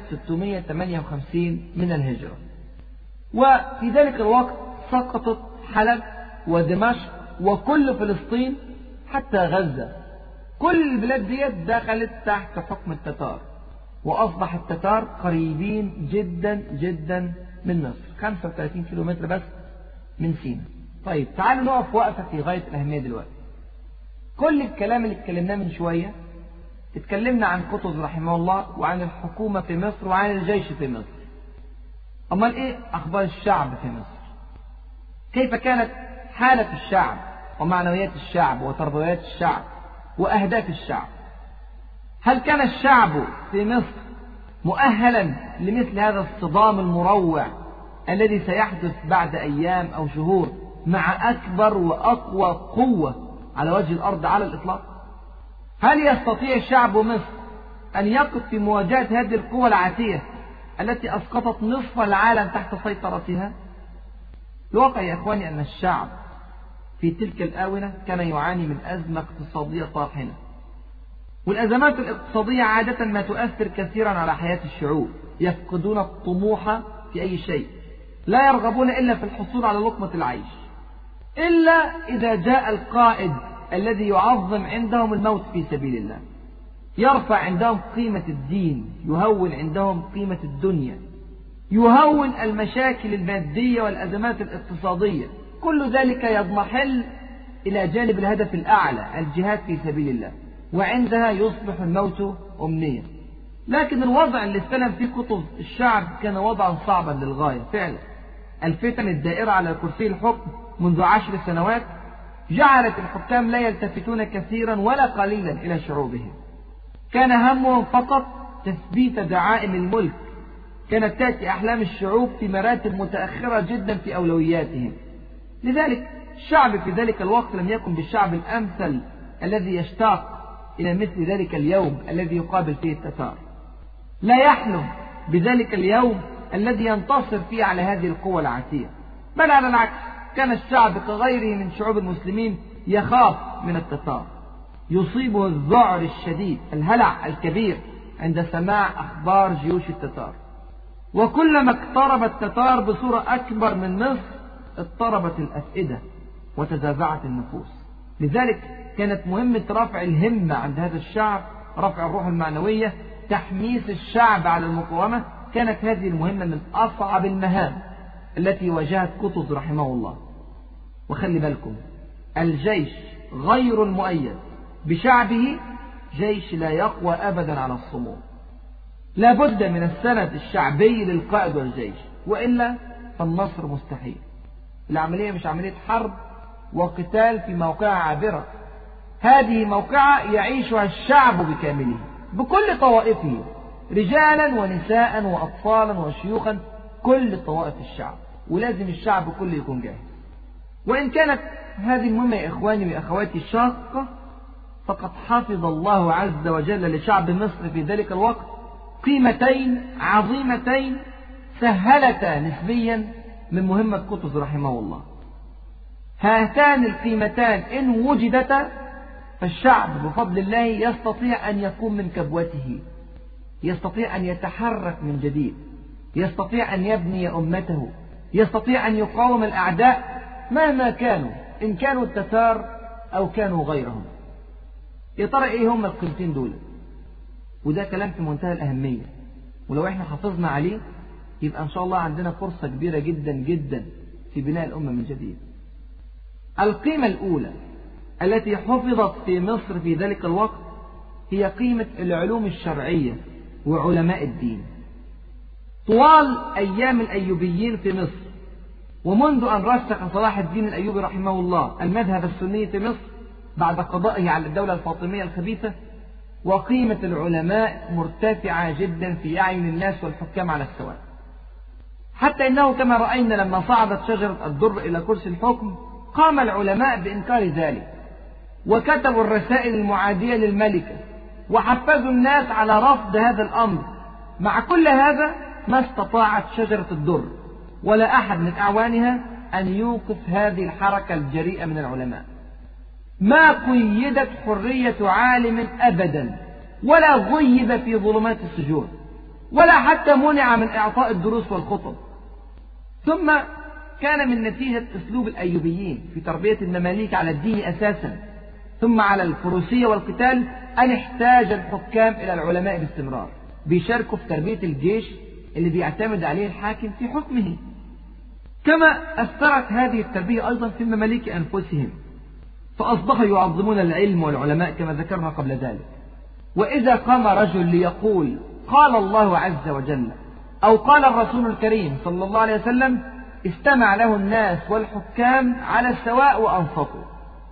658 من الهجرة. وفي ذلك الوقت سقطت حلب ودمشق وكل فلسطين حتى غزة، كل البلاد دي دخلت تحت حكم التتار، وأصبح التتار قريبين جدا جدا من مصر، 35 كيلومتر بس من سيناء. طيب تعالوا نقف وقفة في غاية الأهمية دلوقتي. كل الكلام اللي اتكلمناه من شوية اتكلمنا عن قطز رحمه الله وعن الحكومة في مصر وعن الجيش في مصر. أمال إيه أخبار الشعب في مصر؟ كيف كانت حالة الشعب ومعنويات الشعب وتربويات الشعب وأهداف الشعب؟ هل كان الشعب في مصر مؤهلا لمثل هذا الصدام المروع الذي سيحدث بعد أيام أو شهور مع أكبر وأقوى قوة على وجه الأرض على الإطلاق؟ هل يستطيع شعب مصر أن يقف في مواجهة هذه القوة العاتية التي أسقطت نصف العالم تحت سيطرتها؟ الواقع يا إخواني أن الشعب في تلك الآونة كان يعاني من أزمة اقتصادية طاحنة، والأزمات الاقتصادية عادة ما تؤثر كثيرا على حياة الشعوب، يفقدون الطموح في أي شيء، لا يرغبون إلا في الحصول على لقمة العيش، إلا إذا جاء القائد الذي يعظم عندهم الموت في سبيل الله، يرفع عندهم قيمة الدين، يهون عندهم قيمة الدنيا، يهون المشاكل المادية والأزمات الاقتصادية، كل ذلك يضمحل إلى جانب الهدف الأعلى الجهاد في سبيل الله، وعندها يصبح الموت أمنية. لكن الوضع اللي استلم فيه قطز الشعب كان وضعا صعبا للغاية فعلا. الفتن الدائرة على كرسي الحكم منذ 10 سنوات جعلت الحكام لا يلتفتون كثيرا ولا قليلا إلى شعوبهم، كان همهم فقط تثبيت دعائم الملك. كانت تأتي أحلام الشعوب في مراتب متأخرة جدا في أولوياتهم. لذلك الشعب في ذلك الوقت لم يكن بالشعب الأمثل الذي يشتاق إلى مثل ذلك اليوم الذي يقابل فيه التتار، لا يحلم بذلك اليوم الذي ينتصر فيه على هذه القوة العاتية، بل على العكس كان الشعب كغيره من شعوب المسلمين يخاف من التتار، يصيبه الذعر الشديد، الهلع الكبير عند سماع أخبار جيوش التتار. وكلما اقترب التتار بصورة أكبر من مصر اضطربت الأفئدة وتزعزعت النفوس. لذلك كانت مهمة رفع الهمة عند هذا الشعب، رفع الروح المعنوية، تحميس الشعب على المقاومة. كانت هذه المهمة من أصعب المهام التي واجهت قطز رحمه الله. وخلي بالكم، الجيش غير المؤيد بشعبه جيش لا يقوى أبدا على الصمود. لا بد من السند الشعبي للقائد والجيش، وإلا فالنصر مستحيل. العملية مش عملية حرب وقتال في موقعة عابرة، هذه موقعة يعيشها الشعب بكامله بكل طوائفه، رجالا ونساء وأطفالا وشيوخا، كل طوائف الشعب، ولازم الشعب كله يكون جاهز. وإن كانت هذه المهمة يا إخواني وأخواتي شاقة، فقد حفظ الله عز وجل لشعب مصر في ذلك الوقت قيمتين عظيمتين سهلتا نسبيا من مهمة قطز رحمه الله. هاتان القيمتان إن وجدتا فالشعب بفضل الله يستطيع أن يقوم من كبوته، يستطيع أن يتحرك من جديد، يستطيع أن يبني أمته، يستطيع أن يقاوم الأعداء مهما كانوا، إن كانوا التتار أو كانوا غيرهم. يا ترى إيه هم القيمتين دول؟ وده كلام في منتهى الأهمية، ولو إحنا حافظنا عليه يبقى إن شاء الله عندنا فرصة كبيرة جدا جدا في بناء الأمة من جديد. القيمة الأولى التي حفظت في مصر في ذلك الوقت هي قيمة العلوم الشرعية وعلماء الدين. طوال أيام الأيوبيين في مصر، ومنذ أن رسخ صلاح الدين الأيوبي رحمه الله المذهب السني في مصر بعد قضائه على الدولة الفاطمية الخبيثة، وقيمة العلماء مرتفعة جدا في أعين الناس والحكام على السواء، حتى إنه كما رأينا لما صعدت شجرة الدر إلى كرسي الحكم قام العلماء بإنكار ذلك، وكتبوا الرسائل المعادية للملكة، وحفزوا الناس على رفض هذا الأمر. مع كل هذا ما استطاعت شجرة الدر ولا أحد من أعوانها أن يوقف هذه الحركة الجريئة من العلماء. ما قيدت حرية عالم أبدا، ولا غيب في ظلمات السجون، ولا حتى منع من إعطاء الدروس والخطب. ثم كان من نتيجة أسلوب الأيوبيين في تربية المماليك على الدين أساسا، ثم على الفروسية والقتال، أن احتاج الحكام إلى العلماء باستمرار، بيشاركوا في تربية الجيش اللي بيعتمد عليه الحاكم في حكمه. كما أثرت هذه التربية أيضا في المماليك أنفسهم، فأصبحوا يعظمون العلم والعلماء كما ذكرنا قبل ذلك. وإذا قام رجل ليقول قال الله عز وجل أو قال الرسول الكريم صلى الله عليه وسلم، استمع له الناس والحكام على السواء وأنصتوا.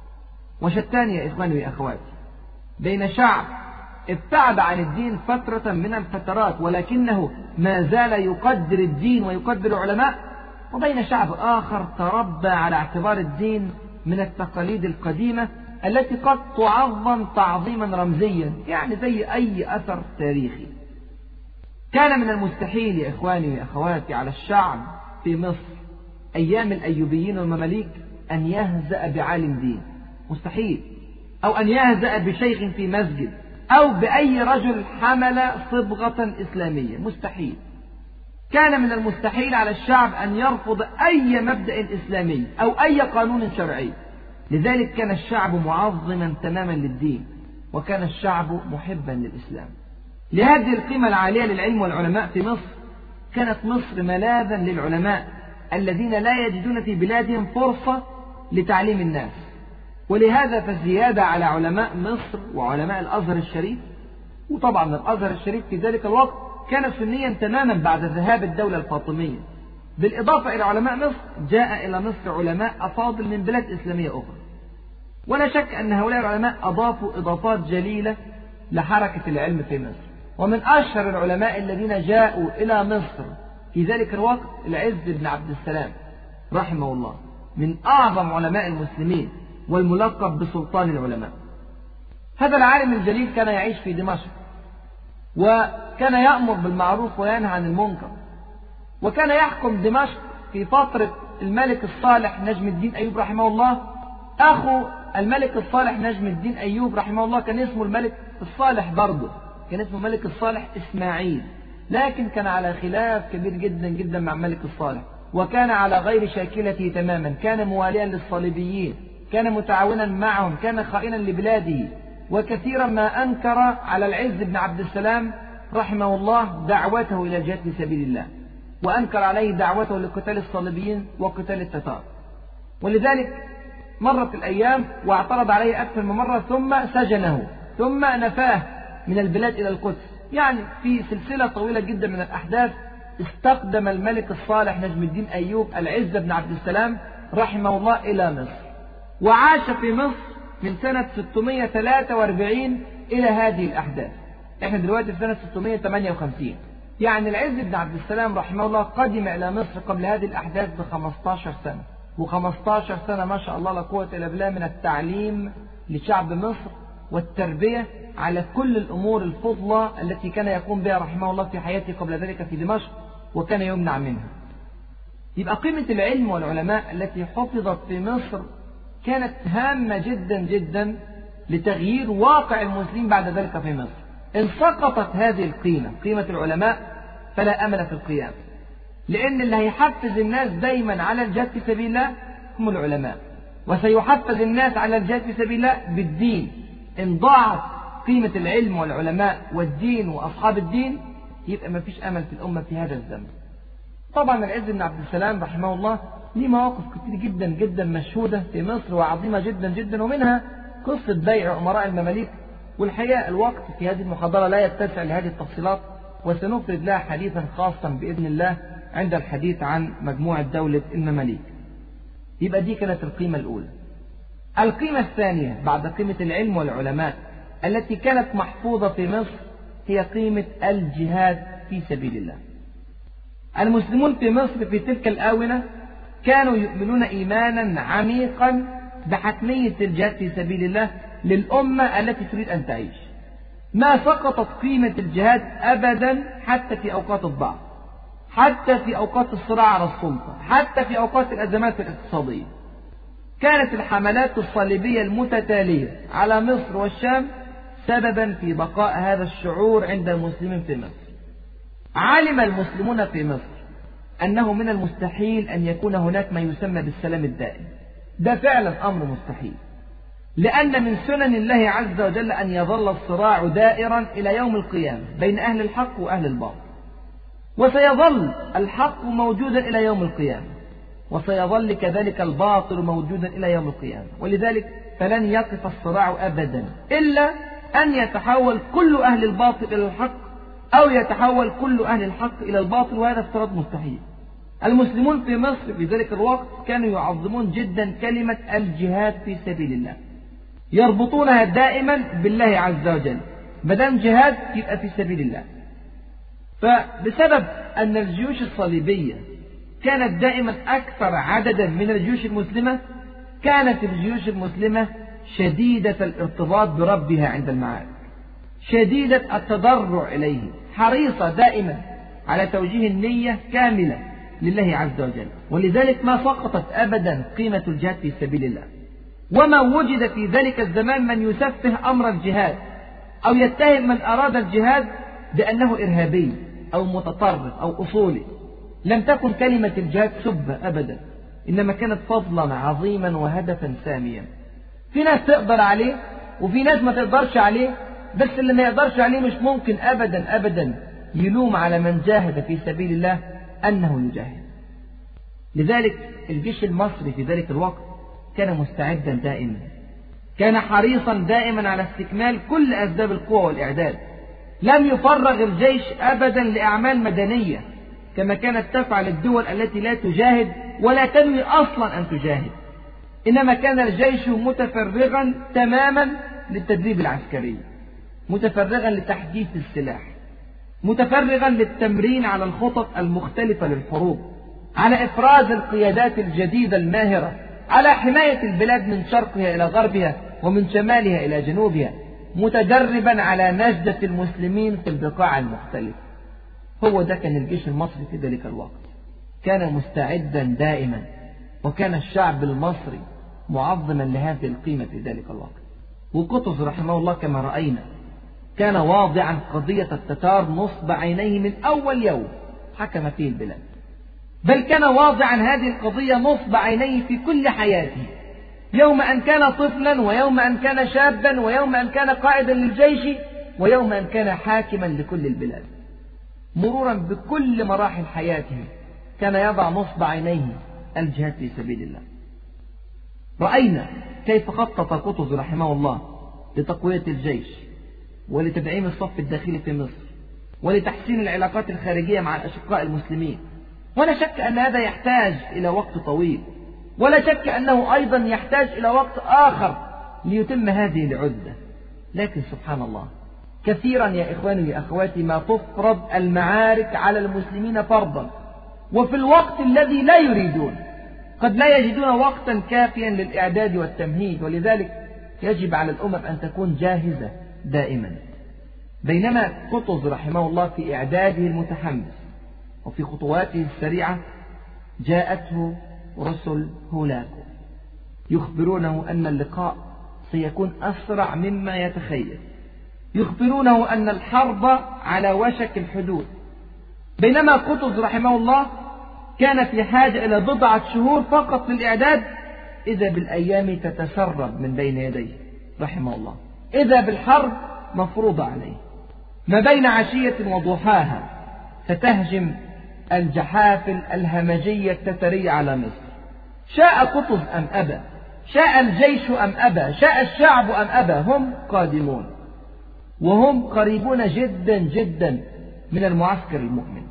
وشتان يا إخواني وأخواتي بين شعب ابتعد عن الدين فترة من الفترات ولكنه ما زال يقدر الدين ويقدر العلماء، وبين شعب آخر تربى على اعتبار الدين من التقاليد القديمة التي قد تعظم تعظيما رمزيا، يعني زي أي أثر تاريخي. كان من المستحيل يا إخواني وأخواتي على الشعب في مصر أيام الأيوبيين والمماليك أن يهزأ بعالم دين، مستحيل، أو أن يهزأ بشيخ في مسجد، أو بأي رجل حمل صبغة إسلامية، مستحيل. كان من المستحيل على الشعب أن يرفض أي مبدأ إسلامي أو أي قانون شرعي. لذلك كان الشعب معظما تماما للدين، وكان الشعب محبا للإسلام. لهذه القيمة العالية للعلم والعلماء في مصر كانت مصر ملاذا للعلماء الذين لا يجدون في بلادهم فرصة لتعليم الناس. ولهذا فالزيادة على علماء مصر وعلماء الأزهر الشريف، وطبعا الأزهر الشريف في ذلك الوقت كان سنيا تماما بعد ذهاب الدولة الفاطمية، بالإضافة إلى علماء مصر جاء إلى مصر علماء أفاضل من بلاد إسلامية أخرى. ولا شك أن هؤلاء العلماء أضافوا إضافات جليلة لحركة العلم في مصر. ومن أشهر العلماء الذين جاءوا إلى مصر في ذلك الوقت العز بن عبد السلام رحمه الله، من أعظم علماء المسلمين والملقب بسلطان العلماء. هذا العالم الجليل كان يعيش في دمشق، وكان يأمر بالمعروف وينهى عن المنكر، وكان يحكم دمشق في فترة الملك الصالح نجم الدين أيوب رحمه الله. أخو الملك الصالح نجم الدين أيوب رحمه الله كان اسمه الملك الصالح برضه، كان اسمه الملك الصالح إسماعيل، لكن كان على خلاف كبير جدا جدا مع الملك الصالح، وكان على غير شاكلته تماما، كان مواليا للصليبيين، كان متعاونا معهم، كان خائنا لبلاده، وكثيرا ما أنكر على العز بن عبد السلام رحمه الله دعوته إلى الجهاد في سبيل الله، وأنكر عليه دعوته لقتال الصليبيين وقتال التتار. ولذلك مرت الأيام واعترض عليه أكثر من مرة، ثم سجنه، ثم نفاه من البلاد إلى القدس. يعني في سلسلة طويلة جدا من الأحداث استقدم الملك الصالح نجم الدين أيوب العز بن عبد السلام رحمه الله إلى مصر، وعاش في مصر من سنة 643 إلى هذه الأحداث. احنا دلوقتي في سنة 658. يعني العز بن عبد السلام رحمه الله قدم إلى مصر قبل هذه الأحداث ب15 سنة، و15 سنة ما شاء الله لا قوة إلا بالله من التعليم لشعب مصر والتربية على كل الأمور الفضلى التي كان يقوم بها رحمه الله في حياته قبل ذلك في دمشق، وكان يمنع منها. يبقى قيمة العلم والعلماء التي حفظت في مصر كانت هامة جدا جدا لتغيير واقع المسلمين بعد ذلك في مصر. إن سقطت هذه القيمة، قيمة العلماء، فلا أمل في القيام، لأن اللي هيحفز الناس دايما على الجهاد في سبيل الله هم العلماء، وسيحفز الناس على الجهاد في سبيل الله بالدين. إن ضاعت قيمة العلم والعلماء والدين وأصحاب الدين يبقى ما فيش أمل في الأمة في هذا الزمن. طبعا العز بن عبد السلام رحمه الله ليه مواقف كتير جدا جدا مشهودة في مصر وعظيمة جدا جدا، ومنها قصة بيع أمراء المماليك. والحقيقة الوقت في هذه المحاضرة لا يتسع لهذه التفصيلات، وسنفرد لها حديثا خاصا بإذن الله عند الحديث عن مجموعة دولة المماليك. يبقى دي كانت القيمة الأولى. القيمة الثانية بعد قيمة العلم والعلماء التي كانت محفوظة في مصر هي قيمة الجهاد في سبيل الله. المسلمون في مصر في تلك الآونة كانوا يؤمنون إيمانا عميقا بحتمية الجهاد في سبيل الله للأمة التي تريد أن تعيش. ما سقطت قيمة الجهاد أبدا حتى في أوقات الضعف، حتى في أوقات الصراع على السلطة، حتى في أوقات الأزمات الاقتصادية. كانت الحملات الصليبية المتتالية على مصر والشام سببا في بقاء هذا الشعور عند المسلمين في مصر. علم المسلمون في مصر أنه من المستحيل أن يكون هناك ما يسمى بالسلام الدائم. ده فعلا أمر مستحيل، لأن من سنن الله عز وجل أن يظل الصراع دائرا إلى يوم القيامة بين أهل الحق وأهل الباطل، وسيظل الحق موجودا إلى يوم القيامة، وسيظل كذلك الباطل موجودا إلى يوم القيامة. ولذلك فلن يقف الصراع أبدا إلا أن يتحول كل أهل الباطل إلى الحق، أو يتحول كل أهل الحق إلى الباطل، وهذا افتراض مستحيل. المسلمون في مصر في ذلك الوقت كانوا يعظمون جدا كلمة الجهاد في سبيل الله، يربطونها دائما بالله عز وجل. مدام جهاد يبقى في سبيل الله. فبسبب أن الجيوش الصليبية كانت دائما أكثر عددا من الجيوش المسلمة، كانت الجيوش المسلمة شديدة الارتباط بربها عند المعارك، شديدة التضرع إليه، حريصة دائما على توجيه النية كاملة لله عز وجل. ولذلك ما سقطت أبدا قيمة الجهاد في سبيل الله. وما وجد في ذلك الزمان من يسفه أمر الجهاد أو يتهم من أراد الجهاد بأنه إرهابي أو متطرف أو أصولي. لم تكن كلمة الجهاد سبة أبدا، إنما كانت فضلا عظيما وهدفا ساميا. في ناس تقدر عليه وفي ناس ما تقدرش عليه، بس اللي ما يقدرش عليه مش ممكن أبدا أبدا يلوم على من جاهد في سبيل الله أنه يجاهد. لذلك الجيش المصري في ذلك الوقت كان مستعدا دائما، كان حريصا دائما على استكمال كل أسباب القوة والإعداد. لم يفرغ الجيش أبدا لأعمال مدنية كما كانت تفعل الدول التي لا تجاهد ولا تنوي أصلا أن تجاهد، إنما كان الجيش متفرغا تماما للتدريب العسكري، متفرغا لتحديث السلاح، متفرغا للتمرين على الخطط المختلفة للحروب، على إفراز القيادات الجديدة الماهرة، على حماية البلاد من شرقها إلى غربها ومن شمالها إلى جنوبها، متدربا على نجدة المسلمين في البقاع المختلفة. هو ده كان الجيش المصري في ذلك الوقت، كان مستعدا دائما، وكان الشعب المصري معظما لهذه القيمة في ذلك الوقت. وقطز رحمه الله كما رأينا كان واضعا قضية التتار نصب عينيه من أول يوم حكم فيه البلاد، بل كان واضعا هذه القضية نصب عينيه في كل حياته، يوم أن كان طفلا، ويوم أن كان شابا، ويوم أن كان قائدا للجيش، ويوم أن كان حاكما لكل البلاد. مرورا بكل مراحل حياته كان يضع نصب عينيه الجهاد في سبيل الله. رأينا كيف خطط قطز رحمه الله لتقوية الجيش ولتدعيم الصف الداخلي في مصر ولتحسين العلاقات الخارجية مع الأشقاء المسلمين. ولا شك أن هذا يحتاج إلى وقت طويل، ولا شك أنه أيضا يحتاج إلى وقت آخر ليتم هذه العدة. لكن سبحان الله، كثيرا يا إخواني وأخواتي ما تفرض المعارك على المسلمين فرضا وفي الوقت الذي لا يريدون، قد لا يجدون وقتا كافيا للإعداد والتمهيد، ولذلك يجب على الأمم أن تكون جاهزة دائما. بينما قطز رحمه الله في إعداده المتحمس وفي خطواته السريعة جاءته رسل هولاكو يخبرونه أن اللقاء سيكون أسرع مما يتخيل، يخبرونه أن الحرب على وشك الحدوث، بينما قطز رحمه الله كان في حاجة إلى بضعة شهور فقط للإعداد، إذا بالأيام تتسرب من بين يديه رحمه الله، إذا بالحرب مفروضة عليه. ما بين عشية وضحاها فتهجم الجحافل الهمجية التترية على مصر. شاء قطز أم أبى، شاء الجيش أم أبى، شاء الشعب أم أبى، هم قادمون، وهم قريبون جدا جدا من المعسكر المؤمن.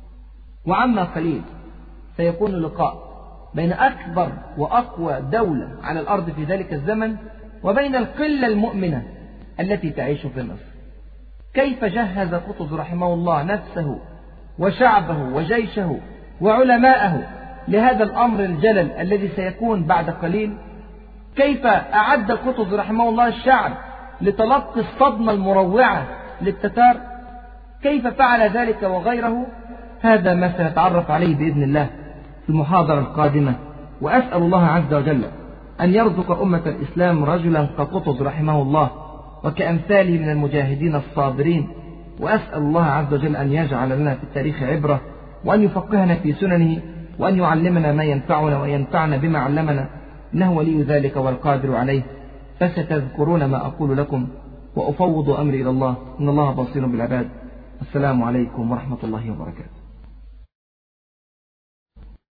وعما قليل سيكون لقاء بين أكبر وأقوى دولة على الأرض في ذلك الزمن وبين القلة المؤمنة التي تعيش في مصر. كيف جهز قطز رحمه الله نفسه وشعبه وجيشه وعلماءه لهذا الأمر الجلل الذي سيكون بعد قليل؟ كيف أعد قطز رحمه الله الشعب لتلقي الصدمة المروعة للتتار؟ كيف فعل ذلك وغيره؟ هذا ما سنتعرف عليه بإذن الله في المحاضرة القادمة. وأسأل الله عز وجل أن يرزق أمة الإسلام رجلا كقطز رحمه الله وكأمثاله من المجاهدين الصابرين. وأسأل الله عز وجل أن يجعل لنا في التاريخ عبرة، وأن يفقهنا في سننه، وأن يعلمنا ما ينفعنا وينفعنا بما علمنا، إنه ولي ذلك والقادر عليه. فستذكرون ما أقول لكم، وأفوض أمري إلى الله، إن الله بصير بالعباد. السلام عليكم ورحمة الله وبركاته.